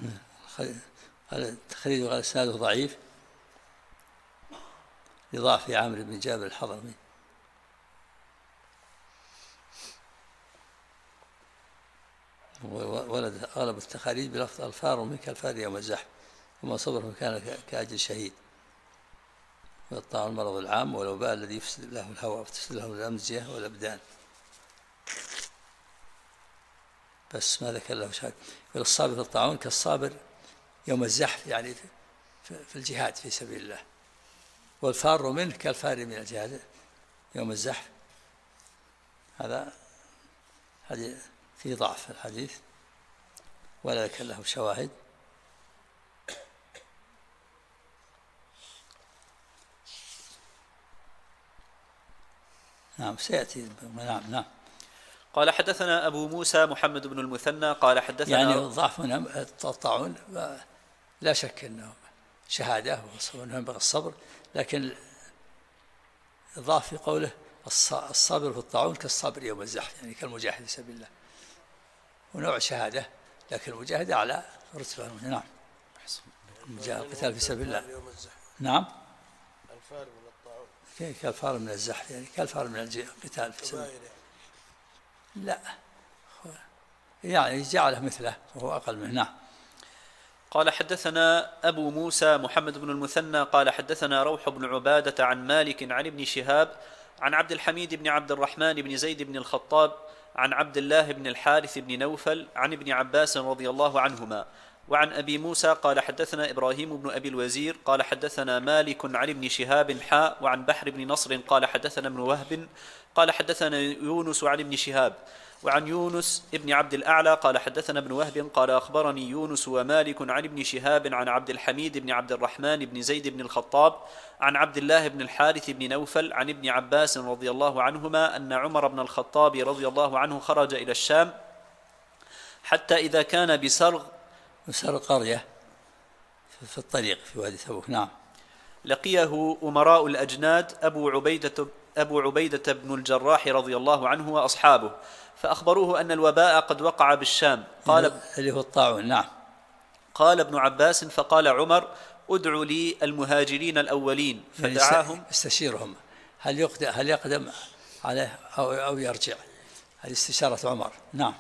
التخريج وقال إسناده ضعيف لضعف عمرو بن جابر الحضرمي. ولد أغلب التخاريج بلفظ الفار منك كالفار يوم الزحف وما صبره كان كأجل شهيد. والطاعون المرض العام والوباء الذي يفسد له الهواء وتفسد له الأمزجة والأبدان. بس ما ذكر له شيء. والصابر في الطاعون كالصابر يوم الزحف يعني في الجهاد في سبيل الله. والفار منه كالفار من الجهاد يوم الزحف. هذا في ضعف الحديث ولا ذكر له شواهد. نعم سيأتي. نعم. قال حدثنا أبو موسى محمد بن المثنى قال حدثنا يعني ضعف الطاعون لا شك أنه شهادة وأنه ينبغي الصبر، لكن ضعف في قوله الصابر في الطاعون كالصابر يوم الزحف يعني كالمجاهد في سبيل الله، ونوع شهادة لكن المجاهد أعلى رتبة. نعم. القتال في سبيل الله. نعم. الفار من الطاعون كالفار من الزحف يعني كالفار من القتال في سبيل الله. لا يعني جعله مثله وهو أقل منه. نعم. قال حدثنا أبو موسى محمد بن المثنى قال حدثنا روح بن عبادة عن مالك عن ابن شهاب عن عبد الحميد بن عبد الرحمن بن زيد بن الخطاب عن عبد الله بن الحارث بن نوفل عن ابن عباس رضي الله عنهما. وعن أبي موسى قال حدثنا إبراهيم بن أبي الوزير قال حدثنا مالك عن ابن شهاب وعن بحر بن نصر قال حدثنا ابن وهب قال حدثنا يونس عن ابن شهاب وعن يونس ابن عبد الأعلى قال حدثنا ابن وهب قال أخبرني يونس ومالك عن ابن شهاب عن عبد الحميد بن عبد الرحمن بن زيد بن الخطاب عن عبد الله بن الحارث بن نوفل عن ابن عباس رضي الله عنهما أن عمر بن الخطاب رضي الله عنه خرج إلى الشام حتى إذا كان بسرغ قرية في الطريق في وادي تبوك. نعم. لقيه أمراء الأجناد أبو عبيدة بن الجراح رضي الله عنه وأصحابه فأخبروه أن الوباء قد وقع بالشام. قال اللي هو الطاعون. نعم. قال ابن عباس فقال عمر ادعوا لي المهاجرين الأولين فدعاهم استشيرهم هل يقدم عليه أو يرجع. هذه استشارة عمر. نعم.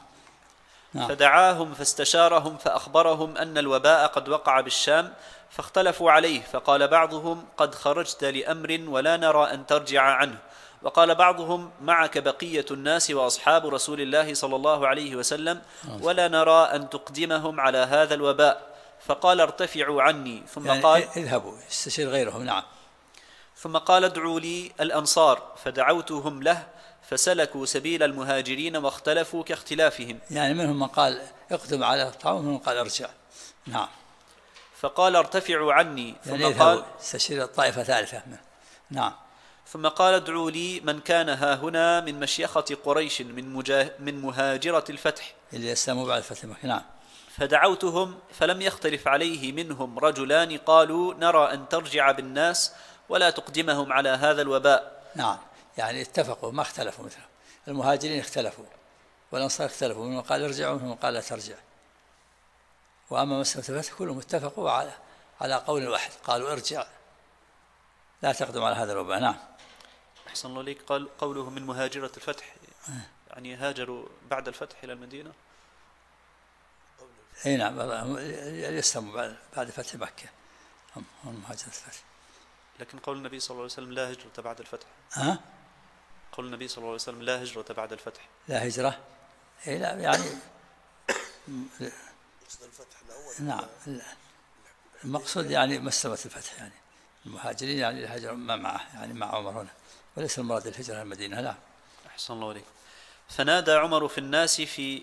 فدعاهم فاستشارهم فأخبرهم أن الوباء قد وقع بالشام فاختلفوا عليه فقال بعضهم قد خرجت لأمر ولا نرى أن ترجع عنه وقال بعضهم معك بقية الناس وأصحاب رسول الله صلى الله عليه وسلم ولا نرى أن تقدمهم على هذا الوباء فقال ارتفعوا عني ثم يعني قال اذهبوا استشير غيرهم. نعم. ثم قال ادعوا لي الأنصار فدعوتهم له فسلكوا سبيل المهاجرين واختلفوا كاختلافهم يعني منهم من قال اقدم على الطاعون ومنهم قال ارجع. نعم. فقال ارتفعوا عني ثم يعني قال استشير الطائفة ثالثة. نعم. ثم قال ادعوا لي من كان هاهنا من مشيخة قريش من مهاجرة الفتح اللي يسلموا بعد فتح مكة. نعم. فدعوتهم فلم يختلف عليه منهم رجلان قالوا نرى أن ترجع بالناس ولا تقدمهم على هذا الوباء. نعم. يعني اتفقوا ما اختلفوا مثله. المهاجرين اختلفوا والأنصار اختلفوا، منهم قال ارجع ومنهم قال لا ترجع. وأما مسألة الفتح كلهم اتفقوا على قول واحد، قالوا ارجع لا تقدم على هذا الوباء. نعم. أحسن الله إليك. قال قوله من مهاجرة الفتح يعني هاجروا بعد الفتح إلى المدينة؟ اي نعم، يسلموا بعد فتح مكة هم مهاجرة الفتح. لكن قول النبي صلى الله عليه وسلم لا هجرة بعد الفتح. قول النبي صلى الله عليه وسلم لا هجرة بعد الفتح. لا هجرة، اي لا يعني نعم المقصود يعني مسلمة الفتح، يعني المهاجرين يعني الهجر ما معه، يعني مع عمر هنا، وليس المراد الهجرة إلى المدينة. لا. أحسن الله عليكم. فنادى عمر في الناس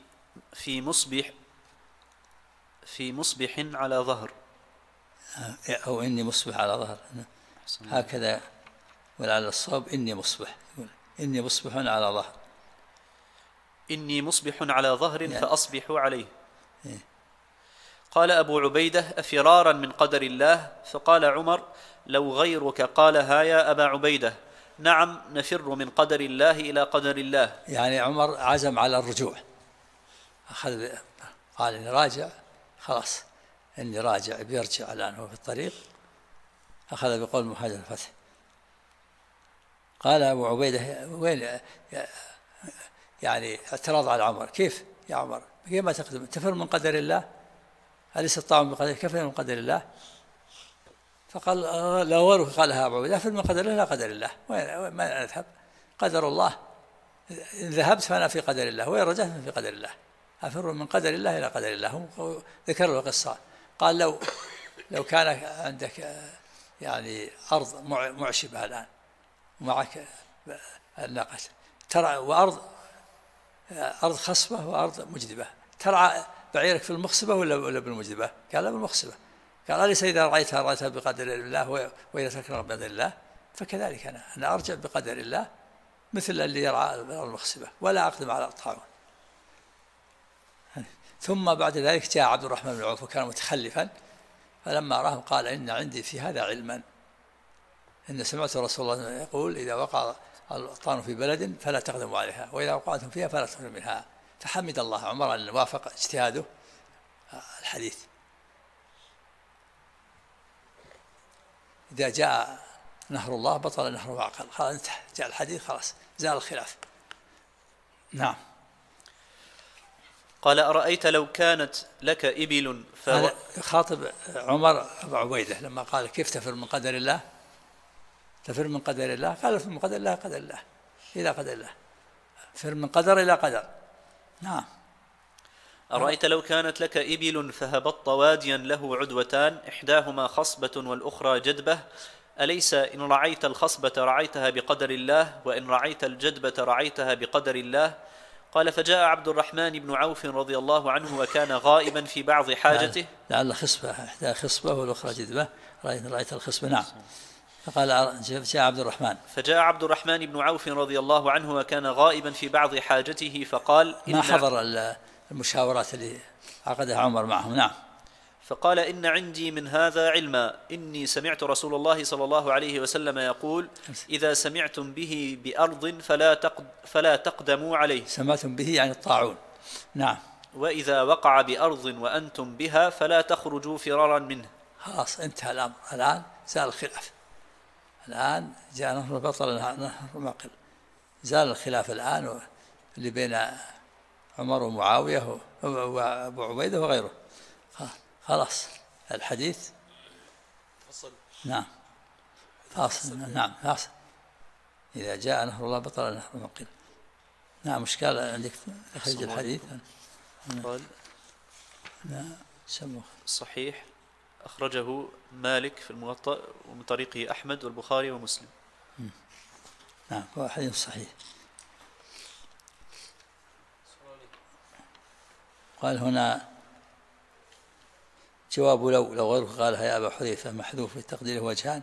في مصبح على ظهر، أو إني مصبح على ظهر، هكذا. ولعل الصواب إني مصبح، إني مصبح على ظهر، إني مصبح على ظهر يعني فأصبحوا عليه. إيه؟ قال أبو عبيدة أفرارا من قدر الله؟ فقال عمر لو غيرك قالها يا أبا عبيدة نعم نفر من قدر الله إلى قدر الله. يعني عمر عزم على الرجوع، قال إني راجع، خلاص إني راجع، بيرجع الآن هو في الطريق، أخذ بقول مهاجر الفتح. قال أبو عبيدة وين يعني اعتراض على عمر، كيف يا عمر كيف ما تقدم تفر من قدر الله؟ أليس الطاعون بقدر كيف من قدر الله؟ فقال لو غيره قالها أبو عبيدة أفر من قدر الله لا قدر الله، وين ما أذهب؟ قدر الله، إن ذهبت فأنا في قدر الله، وإن رجعت في قدر الله، أفر من قدر الله إلى قدر الله. هم ذكروا القصة، قال لو كان عندك يعني أرض معشبة الآن ومعك الناقة، ترى وأرض خصبة وأرض مجدبة، ترعى بعيرك في المخصبة ولا بالمجدبة؟ قال لا بالمخصبة. قال أليس إذا رأيتها بقدر الله وإذا تركنا بقدر الله؟ فكذلك أنا أرجع بقدر الله مثل اللي يرعى المخصبة ولا أقدم على الطاعون. ثم بعد ذلك جاء عبد الرحمن بن عوف وكان متخلفا، فلما راه قال إن عندي في هذا علما، إن سمعت رسول الله يقول إذا وقع الطعن في بلد فلا تقدموا عليها، وإذا وقعتم فيها فلا تقدموا منها. فحمد الله عمر أن وافق اجتهاده الحديث. إذا جاء نهر الله بطل نهر معقل، خلاص انتهى، جاء الحديث خلاص زال الخلاف. نعم. قال أرأيت لو كانت لك إبل خاطب عمر أبو عبيدة لما قال كيف تفر من قدر الله؟ تفر من قدر الله؟ قال فر من قدر الله قدر الله إلى قدر الله، فر من قدر إلى قدر. نعم. أرأيت لو كانت لك إبل فهبطت واديا له عدوتان إحداهما خصبة والأخرى جدبة، أليس إن رعيت الخصبة رعيتها بقدر الله وإن رعيت الجدبة رعيتها بقدر الله؟ قال فجاء عبد الرحمن بن عوف رضي الله عنه وكان غائبا في بعض حاجته. لعل خصبة، إحدى خصبة والأخرى جدبة، رأيت الخصبة. نعم. فقال جاء عبد الرحمن، فجاء عبد الرحمن بن عوف رضي الله عنه وكان غائبا في بعض حاجته فقال ما حضر المشاورات اللي عقدها عمر معهم. نعم. فقال إن عندي من هذا علما، إني سمعت رسول الله صلى الله عليه وسلم يقول إذا سمعتم به بأرض فلا تقدموا عليه. سمعتم به يعني الطاعون. نعم. وإذا وقع بأرض وأنتم بها فلا تخرجوا فرارا منه. خلاص انتهى الأمر، الآن زال الخلاف، الآن جاء نهر بطل نهر معقل، زال الخلاف الآن اللي بين عمر ومعاوية وأبو عبيدة وغيره. خلاص الحديث فصل. نعم فاصل. نعم فاصل. إذا جاء نهر الله بطل نهر معقل. نعم. مشكلة عندك تخرج الحديث؟ قال نعم صحيح أخرجه مالك في الموطأ ومن طريقه أحمد والبخاري ومسلم. نعم هو حديث صحيح. قال هنا جواب لو غيره قالها يا أبا حذيفة محذوف في تقديره وجهان،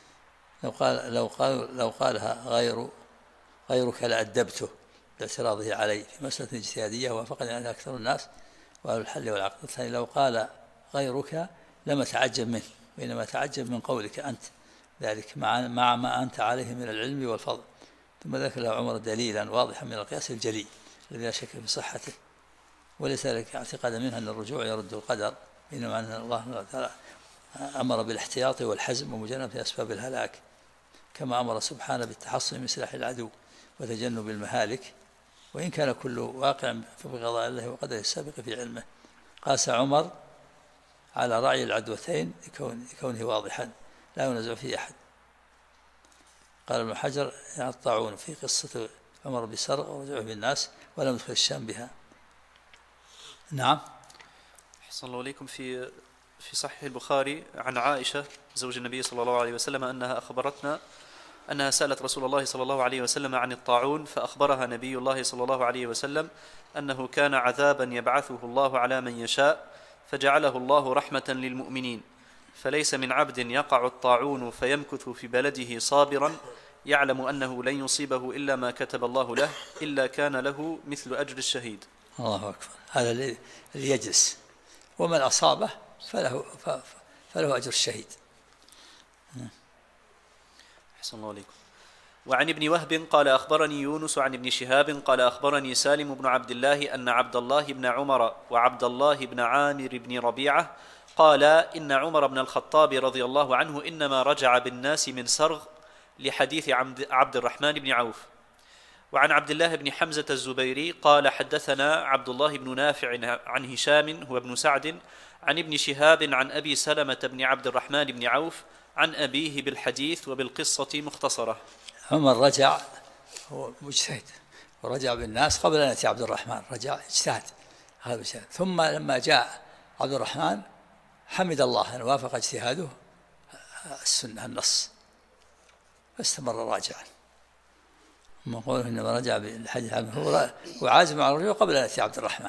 لو قالها غيرك لأدبته باعتراضه علي في مسألة اجتهادية وافقني عليها أكثر الناس وأهل الحل والعقد. الثاني لو قال غيرك لما تعجب منه، وإنما تعجب من قولك أنت ذلك مع ما أنت عليه من العلم والفضل، ثم ذكر له عمر دليلا واضحا من القياس الجلي الذي لا شك في صحته، وليس لك اعتقاد منها أن الرجوع يرد القدر، إنما أن الله تعالى أمر بالاحتياط والحزم ومجانبة أسباب الهلاك، كما أمر سبحانه بالتحصن من سلاح العدو وتجنب المهالك، وإن كان كل واقع بقضاء الله وقدره السابق في علمه. قاس عمر على رعي العدوتين لكونه واضحا لا ينازع فيه أحد. قال ابن حجر الطاعون في قصة عمر بسرق ورجوعه بالناس ولم يدخل الشام بها. نعم. أحسن الله إليكم. في صحيح البخاري عن عائشة زوج النبي صلى الله عليه وسلم أنها أخبرتنا أنها سألت رسول الله صلى الله عليه وسلم عن الطاعون، فأخبرها نبي الله صلى الله عليه وسلم أنه كان عذابا يبعثه الله على من يشاء، فجعله الله رحمة للمؤمنين، فليس من عبد يقع الطاعون فيمكث في بلده صابرا يعلم أنه لن يصيبه إلا ما كتب الله له إلا كان له مثل أجر الشهيد. الله أكبر. هذا اللي يجلس، ومن أصابه فله أجر الشهيد. أحسن الله عليكم. وعن ابن وهب قال أخبرني يونس عن ابن شهاب قال أخبرني سالم بن عبد الله أن عبد الله بن عمر وعبد الله بن عامر بن ربيعة قال إن عمر بن الخطاب رضي الله عنه إنما رجع بالناس من سرغ لحديث عبد الرحمن بن عوف. وعن عبد الله بن حمزة الزبيري قال حدثنا عبد الله بن نافع عن هشام هو ابن سعد عن ابن شهاب عن أبي سلمة بن عبد الرحمن بن عوف عن أبيه بالحديث وبالقصة مختصرة. عمر رجع، هو مجتهد ورجع بالناس قبل أن يأتي عبد الرحمن، رجع اجتهد هذا الشيء. ثم لما جاء عبد الرحمن حمد الله أن وافق اجتهاده السنة النص، فاستمر راجعا. ثم قوله إنما رجع بالحديث هو وعازم على الرجوع قبل أن يأتي عبد الرحمن.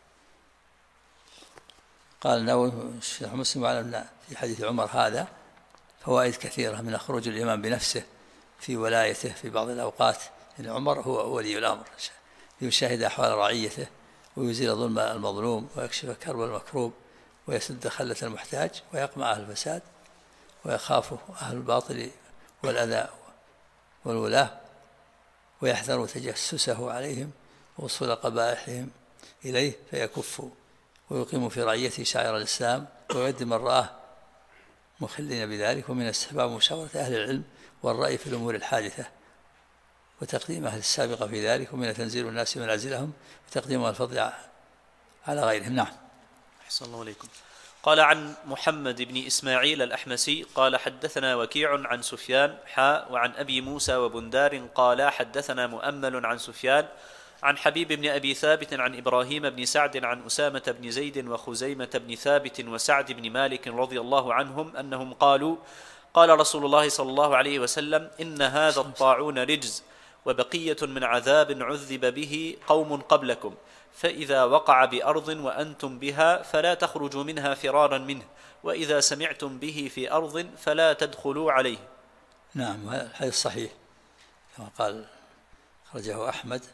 قال النووي الشيخ مسلم على في حديث عمر هذا فوائد كثيرة، من خروج الإمام بنفسه في ولايته في بعض الأوقات، إن عمر هو ولي الأمر، يشاهد أحوال رعيته ويزيل ظلم المظلوم ويكشف كرب المكروب ويسد خلة المحتاج ويقمع أهل الفساد ويخاف أهل الباطل والأذى والولاة ويحذر تجسسه عليهم ووصول قبائحهم إليه فيكف ويقيم في رعيته شعائر الإسلام ويؤدي من رآه مخلين بذلك. ومن استحباب مشاورة أهل العلم والرأي في الأمور الحادثة وتقديم أهل السابقة في ذلك، ومن تنزيل الناس منازلهم وتقديم الفضل على غيرهم. نعم. أحسن الله عليكم. قال عن محمد بن إسماعيل الأحمسي قال حدثنا وكيع عن سفيان وعن أبي موسى وبندار قال حدثنا مؤمل عن سفيان عن حبيب بن أبي ثابت عن إبراهيم بن سعد عن أسامة بن زيد وخزيمة بن ثابت وسعد بن مالك رضي الله عنهم أنهم قالوا قال رسول الله صلى الله عليه وسلم إن هذا الطاعون رجز وبقية من عذاب عذب به قوم قبلكم، فإذا وقع بأرض وأنتم بها فلا تخرجوا منها فرارا منه، وإذا سمعتم به في أرض فلا تدخلوا عليه. نعم. هذا الحديث صحيح كما قال خرجه أحمد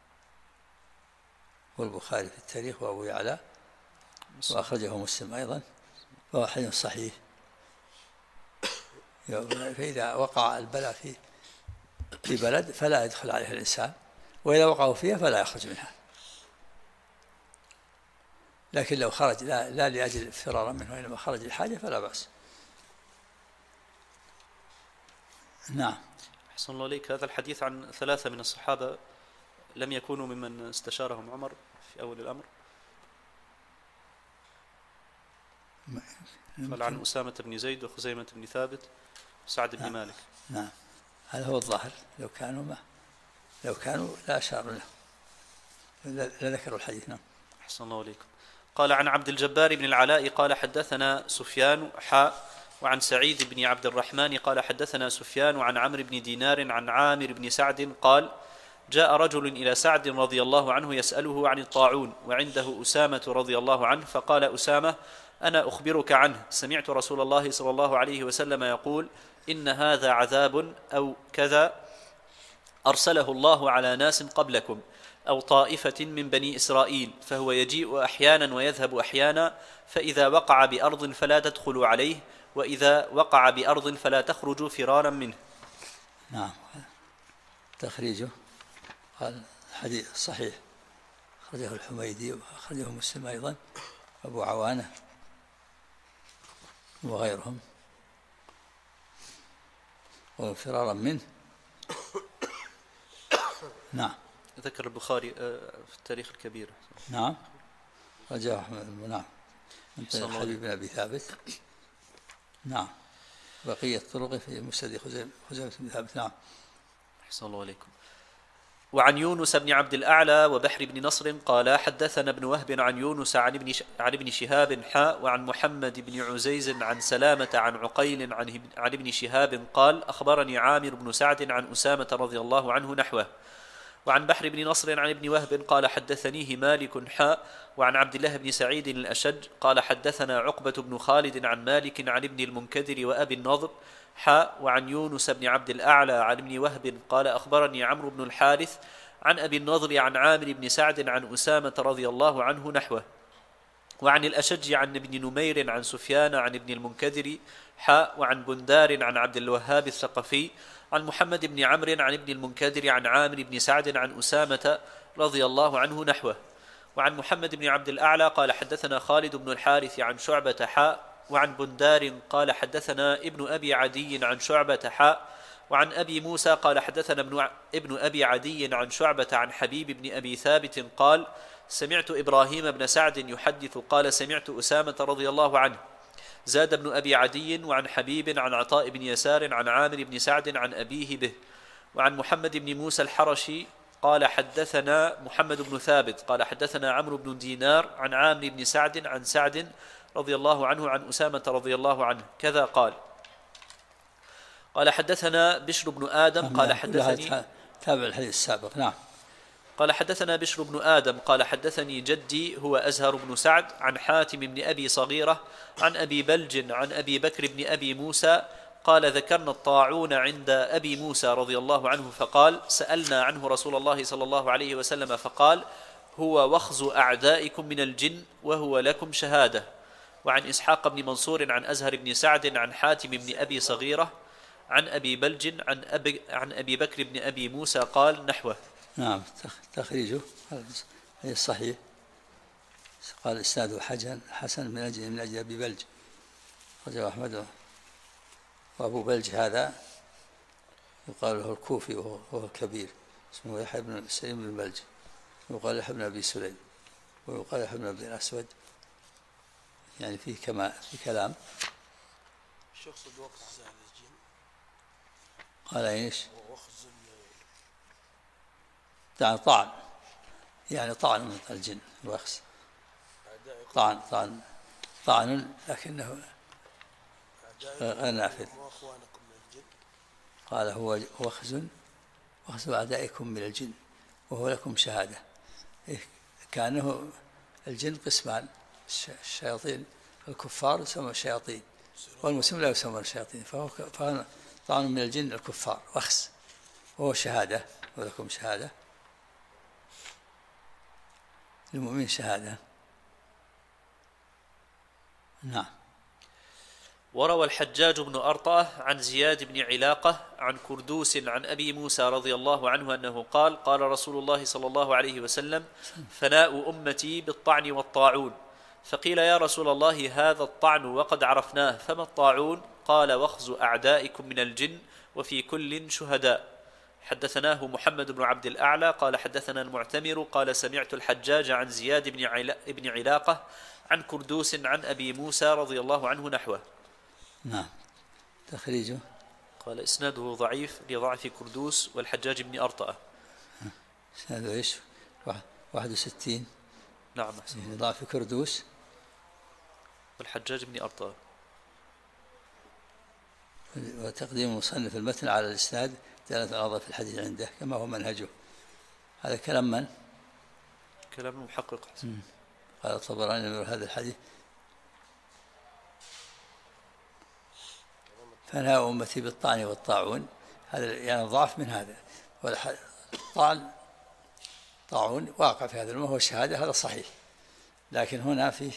والبخاري في التاريخ وأبو يعلى وأخرجه مسلم أيضا، فهو حديث صحيح. فإذا وقع البلاء في بلد فلا يدخل عليها الإنسان، وإذا وقعوا فيها فلا يخرج منها. لكن لو خرج لا لأجل فرارا منه وإنما خرج لحاجة فلا بأس. نعم. أحسن الله عليك. هذا الحديث عن ثلاثة من الصحابة لم يكونوا ممن استشارهم عمر في أول الأمر. قال عن أسامة بن زيد وخزيمة بن ثابت وسعد بن مالك. نعم. هذا هو الظاهر. لو كانوا لا أشاروا له لا ذكروا الحديث. نعم. أحسن الله عليكم. قال عن عبد الجبار بن العلاء قال حدثنا سفيان وعن سعيد بن عبد الرحمن قال حدثنا سفيان عن عمرو بن دينار عن عامر بن سعد قال جاء رجل إلى سعد رضي الله عنه يسأله عن الطاعون وعنده أسامة رضي الله عنه، فقال أسامة أنا أخبرك عنه، سمعت رسول الله صلى الله عليه وسلم يقول إن هذا عذاب أو كذا أرسله الله على ناس قبلكم أو طائفة من بني إسرائيل، فهو يجيء أحيانا ويذهب أحيانا، فإذا وقع بأرض فلا تدخلوا عليه، وإذا وقع بأرض فلا تخرجوا فرارا منه. نعم. تخريجه قال الحديث صحيح، أخرجه الحميدي وأخرجه مسلم أيضا، أبو عوانة وغيرهم. وفرارا منه. نعم. ذكر البخاري في التاريخ الكبير. نعم. رجاه نعم من حبيب بن أبي ثابت. نعم. بقية طرقه في مسند خزيمة بن ثابت. نعم. أحسن الله عليكم. وعن يونس بن عبد الأعلى وبحر بن نصر قال حدثنا ابن وهب عن يونس عن ابن شهاب حاء، وعن محمد بن عزيز عن سلامة عن عقيل عن ابن شهاب قال أخبرني عامر بن سعد عن أسامة رضي الله عنه نحوه. وعن بحر بن نصر عن ابن وهب قال حدثنيه مالك حاء، وعن عبد الله بن سعيد الأشج قال حدثنا عقبة بن خالد عن مالك عن ابن المنكدر وأبي النضر حاء، وعن يونس بن عبد الأعلى عن ابن وهب قال أخبرني عمرو بن الحارث عن أبي النضر عن عامر بن سعد عن أسامة رضي الله عنه نحوه. وعن الأشج عن ابن نمير عن سفيان عن ابن المنكدر حاء، وعن بندار عن عبد الوهاب الثقفي عن محمد بن عمرو عن ابن المنكدر عن عامر بن سعد عن أسامة رضي الله عنه نحوه. وعن محمد بن عبد الأعلى قال حدثنا خالد بن الحارث عن شعبة حاء، وعن بندار قال حدثنا ابن أبي عدي عن شعبة حاء، وعن أبي موسى قال حدثنا ابن أبي عدي عن شعبة عن حبيب بن أبي ثابت قال سمعت إبراهيم بن سعد يحدث قال سمعت أسامة رضي الله عنه. زاد ابن أبي عدي وعن حبيب عن عطاء بن يسار عن عامر بن سعد عن أبيه به. وعن محمد بن موسى الحرشي قال حدثنا محمد بن ثابت قال حدثنا عمرو بن دينار عن عامر بن سعد عن سعد رضي الله عنه عن أسامة رضي الله عنه كذا قال. قال حدثنا بشر بن آدم قال حدثني تابع الحديث السابق. نعم. قال حدثنا بشر بن آدم قال حدثني جدي هو أزهر بن سعد عن حاتم بن أبي صغيرة عن أبي بلج عن أبي بكر بن أبي موسى قال ذكرنا الطاعون عند أبي موسى رضي الله عنه فقال سألنا عنه رسول الله صلى الله عليه وسلم فقال هو وخز أعدائكم من الجن وهو لكم شهادة. وعن إسحاق بن منصور عن أزهر بن سعد عن حاتم بن أبي صغيرة عن أبي بلج عن أبي بكر بن أبي موسى قال نحوه. نعم. تخريجه صحيح. قال إسناده حسن من أجل أبي بلج، رجع أحمد. وأبو بلج هذا يقال له الكوفي وهو الكبير، اسمه يحيى بن سليم بن بلج، ويقال يحيى بن أبي سليم، ويقال يحيى بن أبي الأسود، يعني فيه في كلام. شخص وخز الجن قال ايش؟ طعن يعني طعن من الجن، الوخز طعن لكنه غير نافذ. قال هو وخز أعدائكم من الجن وهو لكم شهادة. كأنه الجن قسمان، الشياطين الكفار يسمون الشياطين والمسلمون لا يسمون الشياطين، فهو طعن من الجن الكفار وخز وهو شهادة ولكم شهادة، للمؤمن شهادة. نعم. وروى الحجاج بن أرطاه عن زياد بن علاقة عن كردوس عن أبي موسى رضي الله عنه أنه قال قال رسول الله صلى الله عليه وسلم فناء أمتي بالطعن والطاعون. فقيل يا رسول الله هذا الطعن وقد عرفناه فما الطاعون؟ قال وخز أعدائكم من الجن وفي كل شهداء. حدثناه محمد بن عبد الأعلى قال حدثنا المعتمر قال سمعت الحجاج عن زياد بن علاقة عن كردوس عن أبي موسى رضي الله عنه نحوه. نعم. تخريجه قال إسناده ضعيف لضعف كردوس والحجاج بن أرطأة. إسناده إيش؟ 61. نعم. ضعف كردوس والحجاج بن أرطأة. وتقديم المصنف المتن على الإسناد دلالة على ضعف الحديث عنده كما هو منهجه. هذا كلام من؟ كلام المحقق. قال الطبراني من هذا الحديث فناء أمتي بالطعن والطاعون، هذا يعني ضعف من هذا. طاعون واقع في هذا الأمة هو الشهادة، هذا صحيح، لكن هنا فيه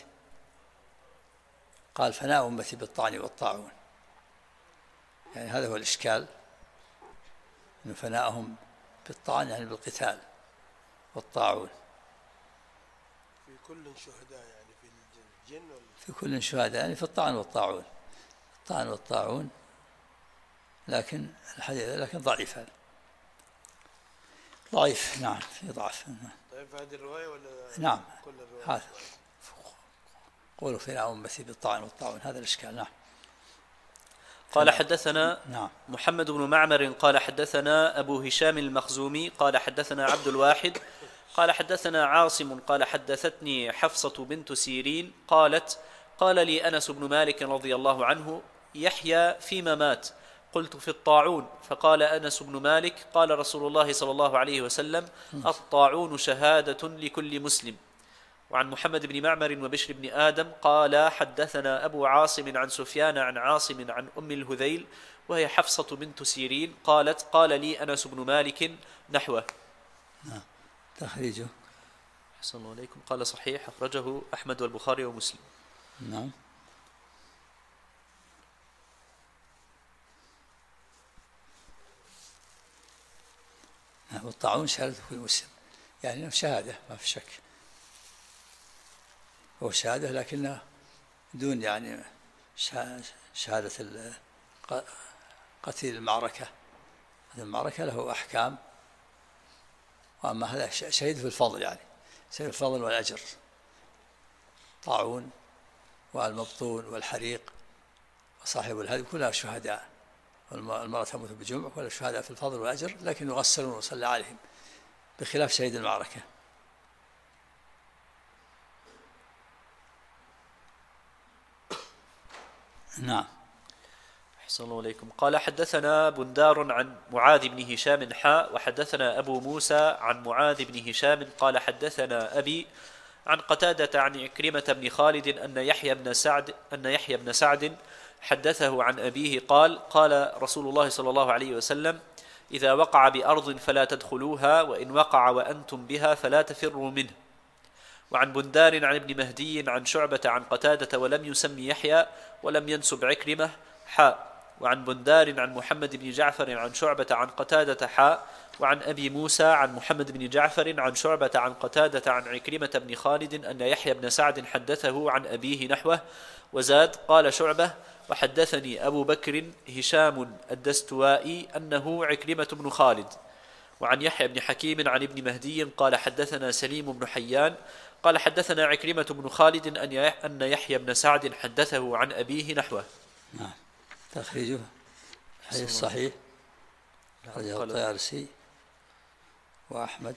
قال فناء أمتي بالطعن والطاعون، يعني هذا هو الإشكال، أن فناءهم بالطعن يعني بالقتال، والطاعون. في كل شهداء يعني في الجن في كل شهداء يعني في الطعن والطاعون. الطعن والطاعون، لكن الحديث لكن ضعيف، هذا ضعيف. نعم في ضعف. طيب هذه الرواية ولا نعم كل الرواية؟ هذا قولوا فينا أمتي بالطعن والطاعون، هذا الإشكال. نعم. قال حدثنا نعم. محمد بن معمر قال حدثنا أبو هشام المخزومي قال حدثنا عبد الواحد قال حدثنا عاصم قال حدثتني حفصة بنت سيرين قالت قال لي أنس بن مالك رضي الله عنه يحيى فيما مات؟ قلت في الطاعون. فقال أنس بن مالك قال رسول الله صلى الله عليه وسلم الطاعون شهادة لكل مسلم. وعن محمد بن معمر وبشر بن آدم قال حدثنا أبو عاصم عن سفيان عن عاصم عن أم الهذيل وهي حفصة بنت سيرين قالت قال لي أنس بن مالك نحوه. تخريجه. أحسن الله عليكم. قال صحيح، أخرجه أحمد والبخاري ومسلم. نعم. والطاعون شهادة كل مسلم، يعني شهادة ما في شك، هو شهادة لكنها دون يعني شهادة قتيل المعركة. المعركة له أحكام، وأما هذا شهيد في الفضل، يعني شهيد في الفضل والأجر. طاعون والمبطون والحريق وصاحب الهدم كلها شهداء، والمرأة تموت بجمع كلها شهداء في الفضل والأجر، لكن يغسلون ويصلى عليهم بخلاف شهيد المعركة. نعم. أحسن الله عليكم. قال حدثنا بندار عن معاذ بن هشام حاء وحدثنا أبو موسى عن معاذ بن هشام قال حدثنا أبي عن قتادة عن عكرمة بن خالد أن يحيى بن سعد حدثه عن أبيه قال رسول الله صلى الله عليه وسلم إذا وقع بأرض فلا تدخلوها، وإن وقع وأنتم بها فلا تفروا منه. وعن بندار عن ابن مهدي عن شعبة عن قتادة ولم يسمي يحيى ولم ينسب عكرمة حاء. وعن بندار عن محمد بن جعفر عن شعبة عن قتادة حاء. وعن أبي موسى عن محمد بن جعفر عن شعبة عن قتادة عن عكرمة بن خالد أن يحيى بن سعد حدثه عن أبيه نحوه. وزاد قال شعبة وحدثني أبو بكر هشام الدستوائي أنه عكرمة بن خالد. وعن يحيى بن حكيم عن ابن مهدي قال حدثنا سليم بن حيان قال حدثنا عكرمة بن خالد أن يحيى بن سعد حدثه عن أبيه نحوه. نعم. تخريجه حديث صحيح، أخرجه الطيالسي وأحمد.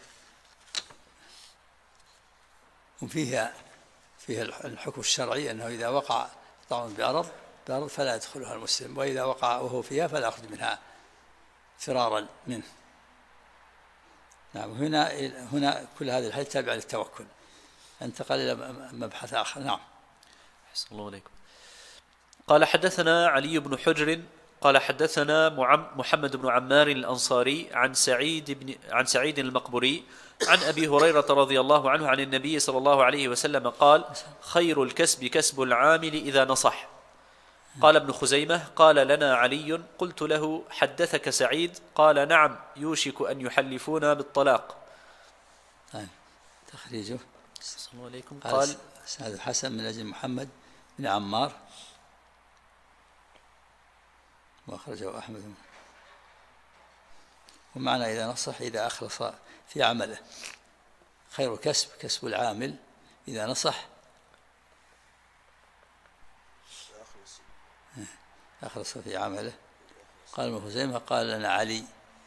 وفيها الحكم الشرعي أنه إذا وقع طعن بأرض فلا يدخلها المسلم، وإذا وقع وهو فيها فلا يخرج منها فرارا منه. نعم. هنا كل هذه الحديث تابع للتوكل. انتقل إلى مبحث آخر. نعم. أحسن الله عليكم. قال حدثنا علي بن حجر قال حدثنا محمد بن عمار الأنصاري عن سعيد المقبري عن أبي هريرة رضي الله عنه عن النبي صلى الله عليه وسلم قال خير الكسب كسب العامل إذا نصح. قال ابن خزيمة قال لنا علي قلت له حدثك سعيد؟ قال نعم يوشك أن يحلفونا بالطلاق. تخريجه. صلى الله عليكم. قال سعد الحسن من أجل محمد بن عمار، وأخرجه أحمد. ومعنى إذا نصح إذا أخلص في عمله. خير كسب كسب العامل إذا نصح أخلص في عمله. قال ابن خزيمة قال لنا علي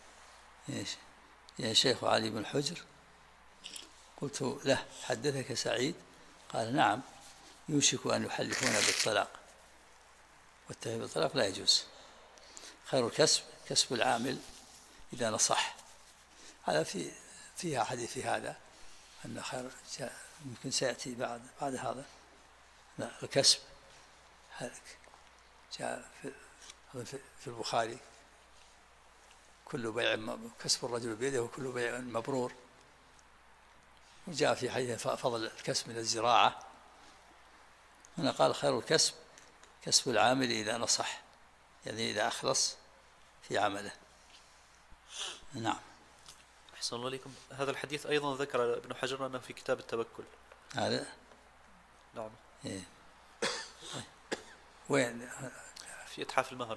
يا شيخ علي بن حجر، قلت له حدثك سعيد؟ قال نعم يوشك أن يحلفون بالطلاق، والتحليف بالطلاق لا يجوز. خير الكسب كسب العامل إذا نصح. هذا فيها حديث في هذا أن خير يمكن سيأتي بعد هذا. الكسب جاء في البخاري كل بيع كسب الرجل بيده وكل بيع مبرور. وجاء في حديث فضل الكسب من الزراعة. هنا قال خير الكسب كسب العامل إذا نصح، يعني إذا أخلص في عمله. نعم. أحسن الله إليكم. هذا الحديث أيضا ذكر ابن حجر أنه في كتاب التوكل. هذا نعم. إيه. وين؟ في إتحاف المهرة.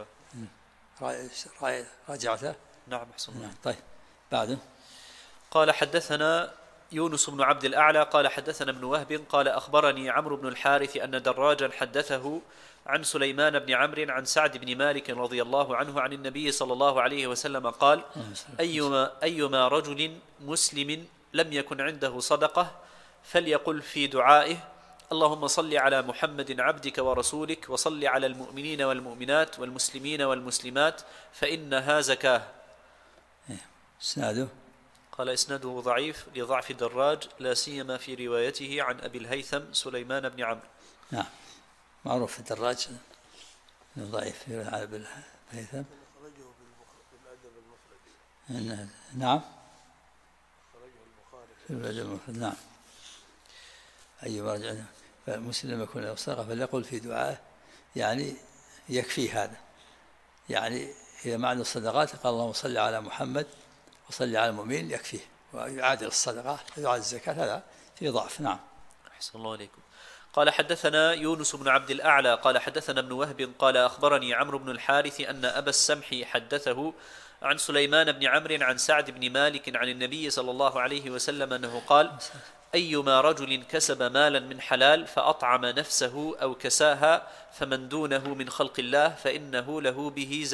راجعته. نعم أحسن الله. نعم. طيب بعده. قال حدثنا يونس بن عبد الأعلى قال حدثنا ابن وهب قال أخبرني عمرو بن الحارث أن دراجا حدثه عن سليمان بن عمرو عن سعد بن مالك رضي الله عنه عن النبي صلى الله عليه وسلم قال: أيما رجل مسلم لم يكن عنده صدقة فليقل في دعائه: اللهم صل على محمد عبدك ورسولك وصل على المؤمنين والمؤمنات والمسلمين والمسلمات فإنها زكاة. اسناده. قال إسناده ضعيف لضعف دراج لا سيما في روايته عن أبي الهيثم سليمان بن عمرو. نعم معروف الدراج ضعيف على أبي الهيثم. أخرجه بالأدب المفرد. نعم أخرجه البخاري في الأدب المفرد. نعم. أي مرجع فالمسلم يكون له صدقة فليقل في دعائه، يعني يكفي هذا. يعني إذا ما عنده الصدقات قال اللهم صل على محمد وصل على المؤمنين يكفيه، ويعادل الصدقة يعادل الزكاة، هذا في ضعف. نعم. أحسن الله عليكم. قال حدثنا يونس بن عبد الأعلى قال حدثنا ابن وهب قال أخبرني عمرو بن الحارث أن أبا السمح حدثه عن سليمان بن عمرو عن سعد بن مالك عن النبي صلى الله عليه وسلم أنه قال: أيما رجل كسب مالا من حلال فأطعم نفسه أو كساها فمن دونه من خلق الله فإن له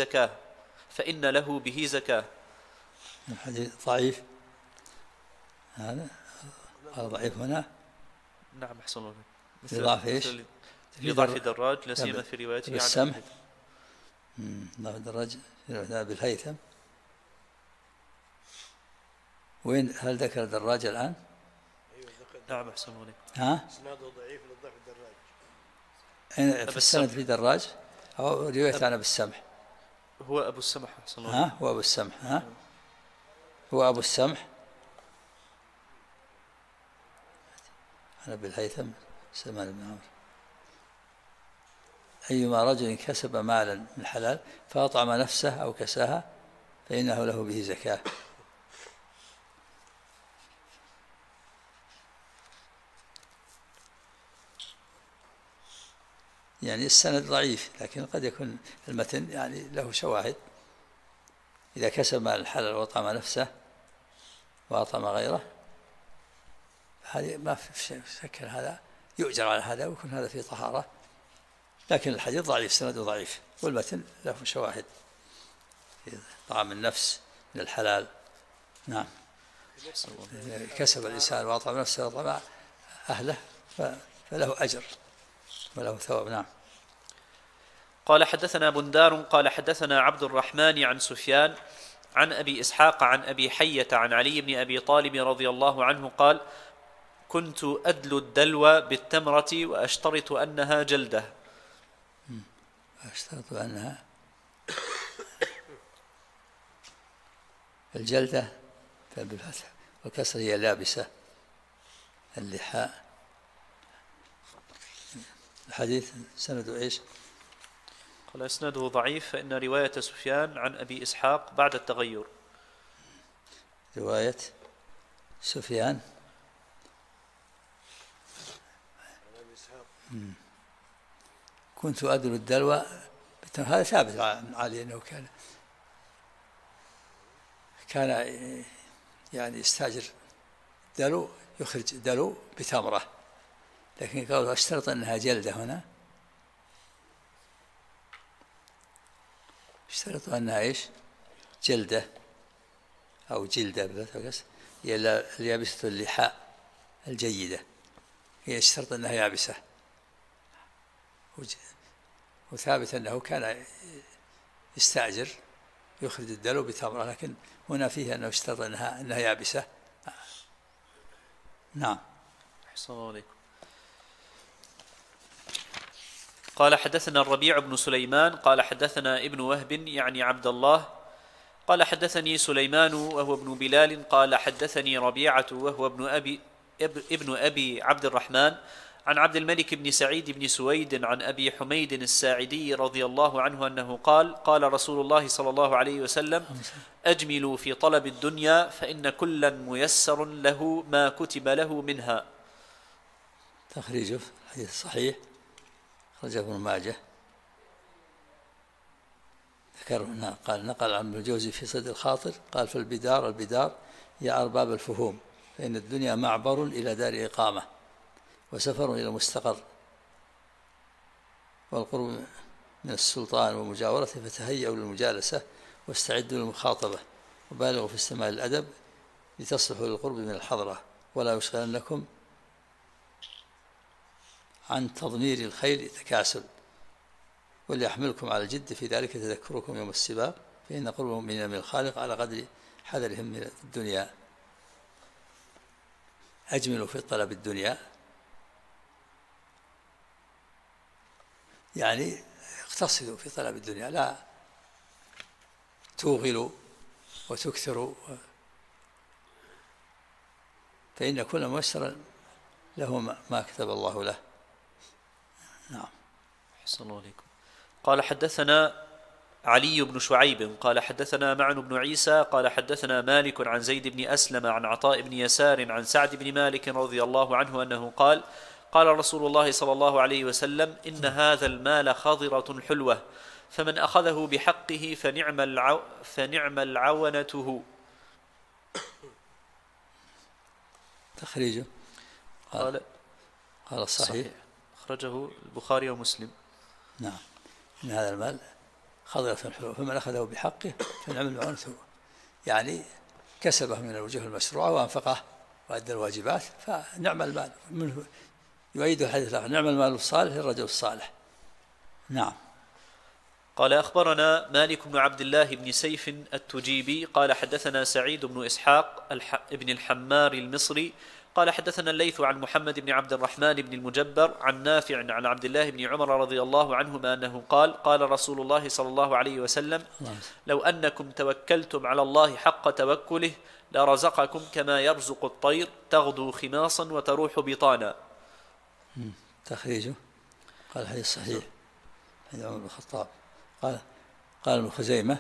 به زكاة. الحديث ضعيف. هذا ضعيف هنا. نعم أحسن الله. لضعف ايش؟ لضعف دراج لا سيما في روايته عن السمح. ضعف دراج بالهيثم. وين هل ذكر دراج الآن؟ نعم أحسن الله. ها؟ إسناده ضعيف لضعف الدراج. في السند في دراج أو رواية عن أبي السمح؟ هو أبو السمح أحسن الله. ها هو أبو السمح. ها هو أبو السمح. أنا بالهيثم سليمان بن عمرو. أيما رجل كسب مالا من حلال فأطعم نفسه أو كساها فإنه له به زكاة. يعني السند ضعيف، لكن قد يكون المتن يعني له شواهد. إذا كسب مال الحلال وأطعم نفسه وأطعم غيره هذه ما في شك، هذا يؤجر على هذا ويكون هذا فيه طهارة، لكن الحديث ضعيف، سنده ضعيف، والمتن له شواهد في طعام النفس من الحلال. نعم. كسب الإنسان وأطعم نفسه وأطعم أهله فله أجر وله ثواب. نعم. قال حدثنا بندار قال حدثنا عبد الرحمن عن سفيان عن أبي إسحاق عن أبي حية عن علي بن أبي طالب رضي الله عنه قال: كنت أدل الدلو بالتمرة وأشترط أنها جلدة. أشترط أنها الجلدة بالفتح والكسر هي لابسة اللحاء. الحديث سنده إيش؟ قال إسناده ضعيف، فإن رواية سفيان عن أبي إسحاق بعد التغير. رواية سفيان كنت أدل الدلو، هذا ثابت عن علي أنه كان يعني يستاجر دلو، يخرج دلو بتمرة، لكن قالوا اشترط أنها جلدة. هنا اشترطوا أنها إيش؟ جلدة أو جلدة، هي اليابسة اللحاء الجيدة، هي اشترط أنها يابسة. وثابت أنه كان يستأجر يخرج الدلو بتمرة، لكن هنا فيه أنه اشترط أنها يابسة. نعم. أحسن الله عليكم. قال حدثنا الربيع بن سليمان قال حدثنا ابن وهب يعني عبد الله قال حدثني سليمان وهو ابن بلال قال حدثني ربيعة وهو ابن أبي عبد الرحمن عن عبد الملك بن سعيد بن سويد عن أبي حميد الساعدي رضي الله عنه أنه قال قال رسول الله صلى الله عليه وسلم أجملوا في طلب الدنيا فإن كلا ميسر له ما كتب له منها. تخريجه الحديث صحيح، خرجه ابن ماجه. ذكر قال نقل عن ابن الجوزي في صيد الخاطر قال البدار هي أرباب الفهوم، فإن الدنيا معبر إلى دار إقامة وسفر إلى مستقر، والقرب من السلطان ومجاورته، فتهيئوا للمجالسة واستعدوا للمخاطبة وبالغوا في استماع الأدب لتصلحوا للقرب من الحضرة، ولا يشغلنكم عن تضمير الخيل تكاسل، وليحملكم على الجد في ذلك تذكركم يوم السباق، فإن قربهم من الخالق على قدر حذرهم من الدنيا. أجملوا في طلب الدنيا يعني اقتصدوا في طلب الدنيا، لا توغلوا وتكثروا، فإن كل ميسر له ما كتب الله له. نعم. أحسن الله عليكم. قال حدثنا علي بن شعيب قال حدثنا معن بن عيسى قال حدثنا مالك عن زيد بن أسلم عن عطاء بن يسار عن سعد بن مالك رضي الله عنه أنه قال قال رسول الله صلى الله عليه وسلم إن هذا المال خضرة حلوة، فمن أخذه بحقه فنعم العونته. تخريجه قال الصحيح أخرجه البخاري ومسلم. نعم. إن هذا المال خضرة حلوة، فمن أخذه بحقه فنعم العونته، يعني كسبه من الوجوه المشروعة وأنفقه وأدى الواجبات فنعم المال. منه يؤيد الحديث الآخر نعم المال الصالح للرجل الصالح. نعم. قال أخبرنا مالك بن عبد الله بن سيف التجيبي قال حدثنا سعيد بن إسحاق ابن الحمار المصري قال حدثنا الليث عن محمد بن عبد الرحمن بن المجبر عن نافع عن عبد الله بن عمر رضي الله عنهما أنه قال قال رسول الله صلى الله عليه وسلم لو أنكم توكلتم على الله حق توكله لرزقكم كما يرزق الطير تغدو خماصا وتروح بطانا. تخريجه قال الحديث صحيح. حديث عمر بن الخطاب قال ابن خزيمة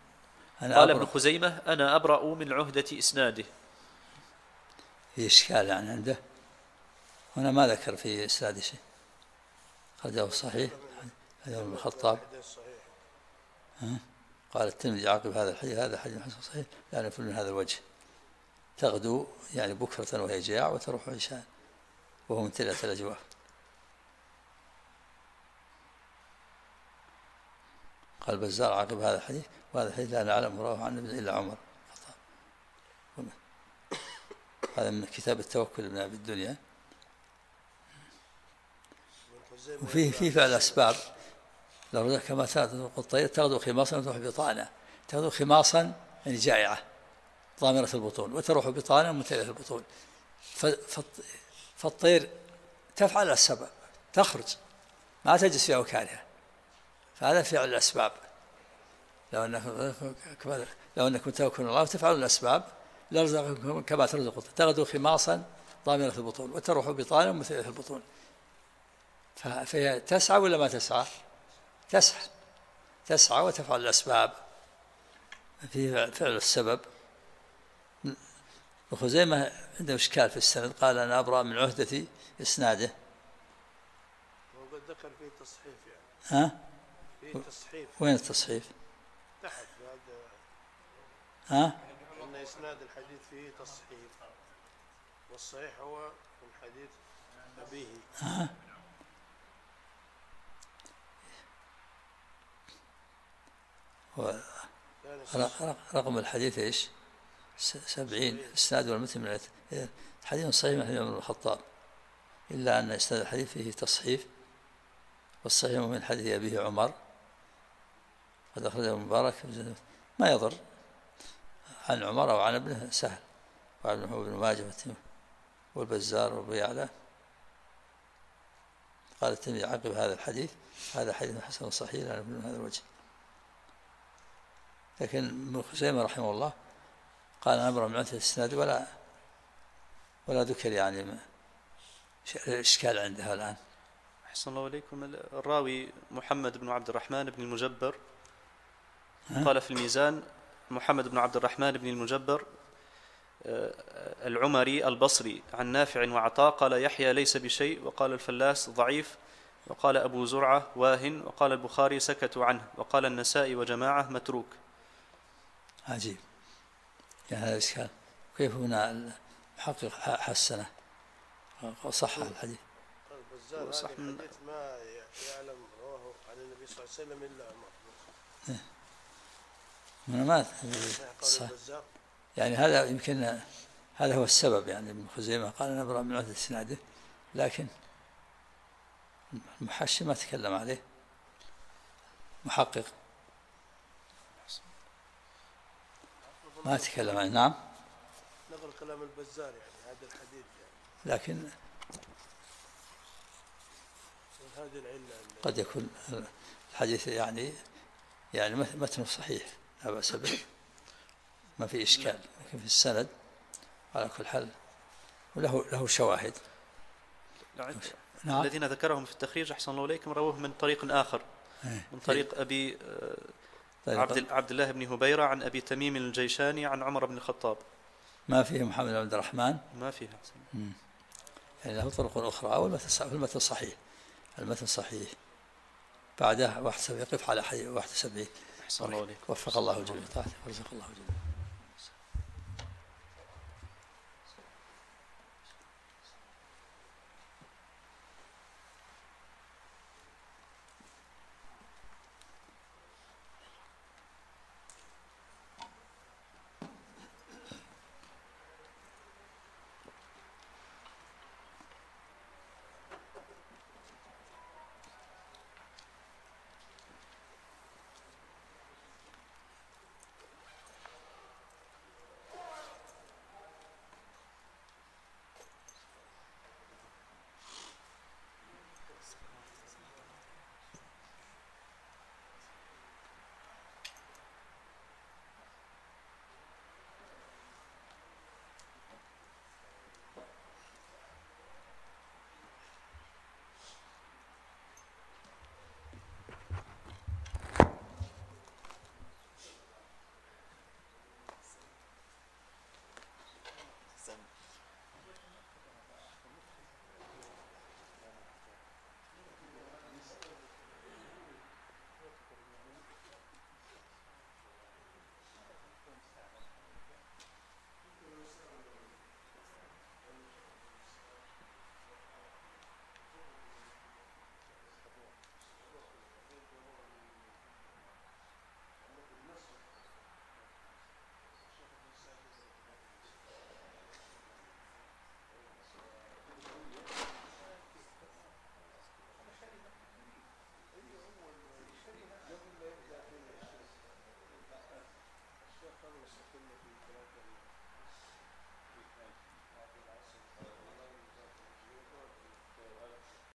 أنا أبرأ من عهدة إسناده. في إشكال يعني عنده هنا، ما ذكر في إسناده شيء، خرجه صحيح. حديث عمر بن الخطاب قال الترمذي عقب هذا الحديث هذا حديث حسن صحيح لا نفل من هذا الوجه، تغدو يعني بكرة وهي جياع وتروح عشاء وهو ممتلئة الأجواء. قال البزار عقب هذا الحديث وهذا الحديث لا نعلم رواه عنه إلا عمر. هذا من كتاب التوكل ابن أبي الدنيا. وفيه فعل أسباب، لو كما تغدو الطير تغدو خماصا وتروح بطانا. تغدو خماصا يعني جائعة ضامرة البطون، وتروح بطانا ممتلئة البطون. فالطير تفعل السبب، تخرج ما تجلس في أوكارها، فهذا فعل الأسباب. لو أنكم توكلون الله وتفعلون الأسباب لرزقكم كما ترزق الطير تغدو خماصا ضامرة البطون وتروح بطانا ممتلئة البطون. فهي تسعى ولا ما تسعى؟ تسعى وتفعل الأسباب، في فعل السبب. وخزيمة عنده إشكال في السند، قال أنا أبرأ من عهدة إسناده. وقد ذكر فيه تصحيف يعني. فيه تصحيف. وين التصحيف؟ تحت بعد. أن إسناد الحديث فيه تصحيف، والصحيح هو من حديث أبيه. رقم الحديث ايش؟ 70 اسناد والمتن من حديث صحيح من عمر بن الخطاب، الا ان اسناد الحديث فيه تصحيف، والصحيح من حديث ابيه عمر قد اخرجه المبارك ما يضر عن عمر او عن ابنه سهل، وعن ابن ماجه والبزار وابو يعلى. قال الترمذي عقب هذا الحديث هذا حديث حسن صحيح على من هذا الوجه. لكن ابن خزيمة رحمه الله قال أنا أبرأ من عهدة الإسناد ولا ذكر يعني الإشكال عندها الآن؟ أحسن الله إليكم. الراوي محمد بن عبد الرحمن بن المجبر قال في الميزان: محمد بن عبد الرحمن بن المجبر العمري البصري عن نافع وعطاء قال يحيى ليس بشيء، وقال الفلاس ضعيف، وقال أبو زرعة واهن، وقال البخاري سكتوا عنه، وقال النسائي وجماعة متروك. عجيب، يعني هذا الإشكال. كيف هنا المحقق حسنه وصح الحديث؟ البزار هذا الحديث ما يعلم رواه عن النبي صلى الله عليه وسلم إلا ما يعني هذا يمكن هذا هو السبب. يعني ابن خزيمة قال نبرأ من عهدة سناده، لكن المحشي ما تكلم عليه، محقق ما تكلم عليه. نعم، نقل كلام البزار يعني هذا الحديث يعني. لكن هذه العلة قد يكون الحديث يعني متنه صحيح لا بأس به، ما في إشكال، لكن في السند على كل حال وله شواهد. نعم. الذين ذكرهم في التخريج أحسن الله إليكم رووه من طريق آخر، من طريق أبي عبد الله بن هبيرة عن أبي تميم الجيشاني عن عمر بن الخطاب. ما فيه محمد بن عبد الرحمن، ما فيه أحسن. يعني له طرق أخرى، والمتن صحيح، المتن صحيح. بعده يقف على 71. أحسن الله إليكم. وفق الله الجميع، ورزق الله الجميع.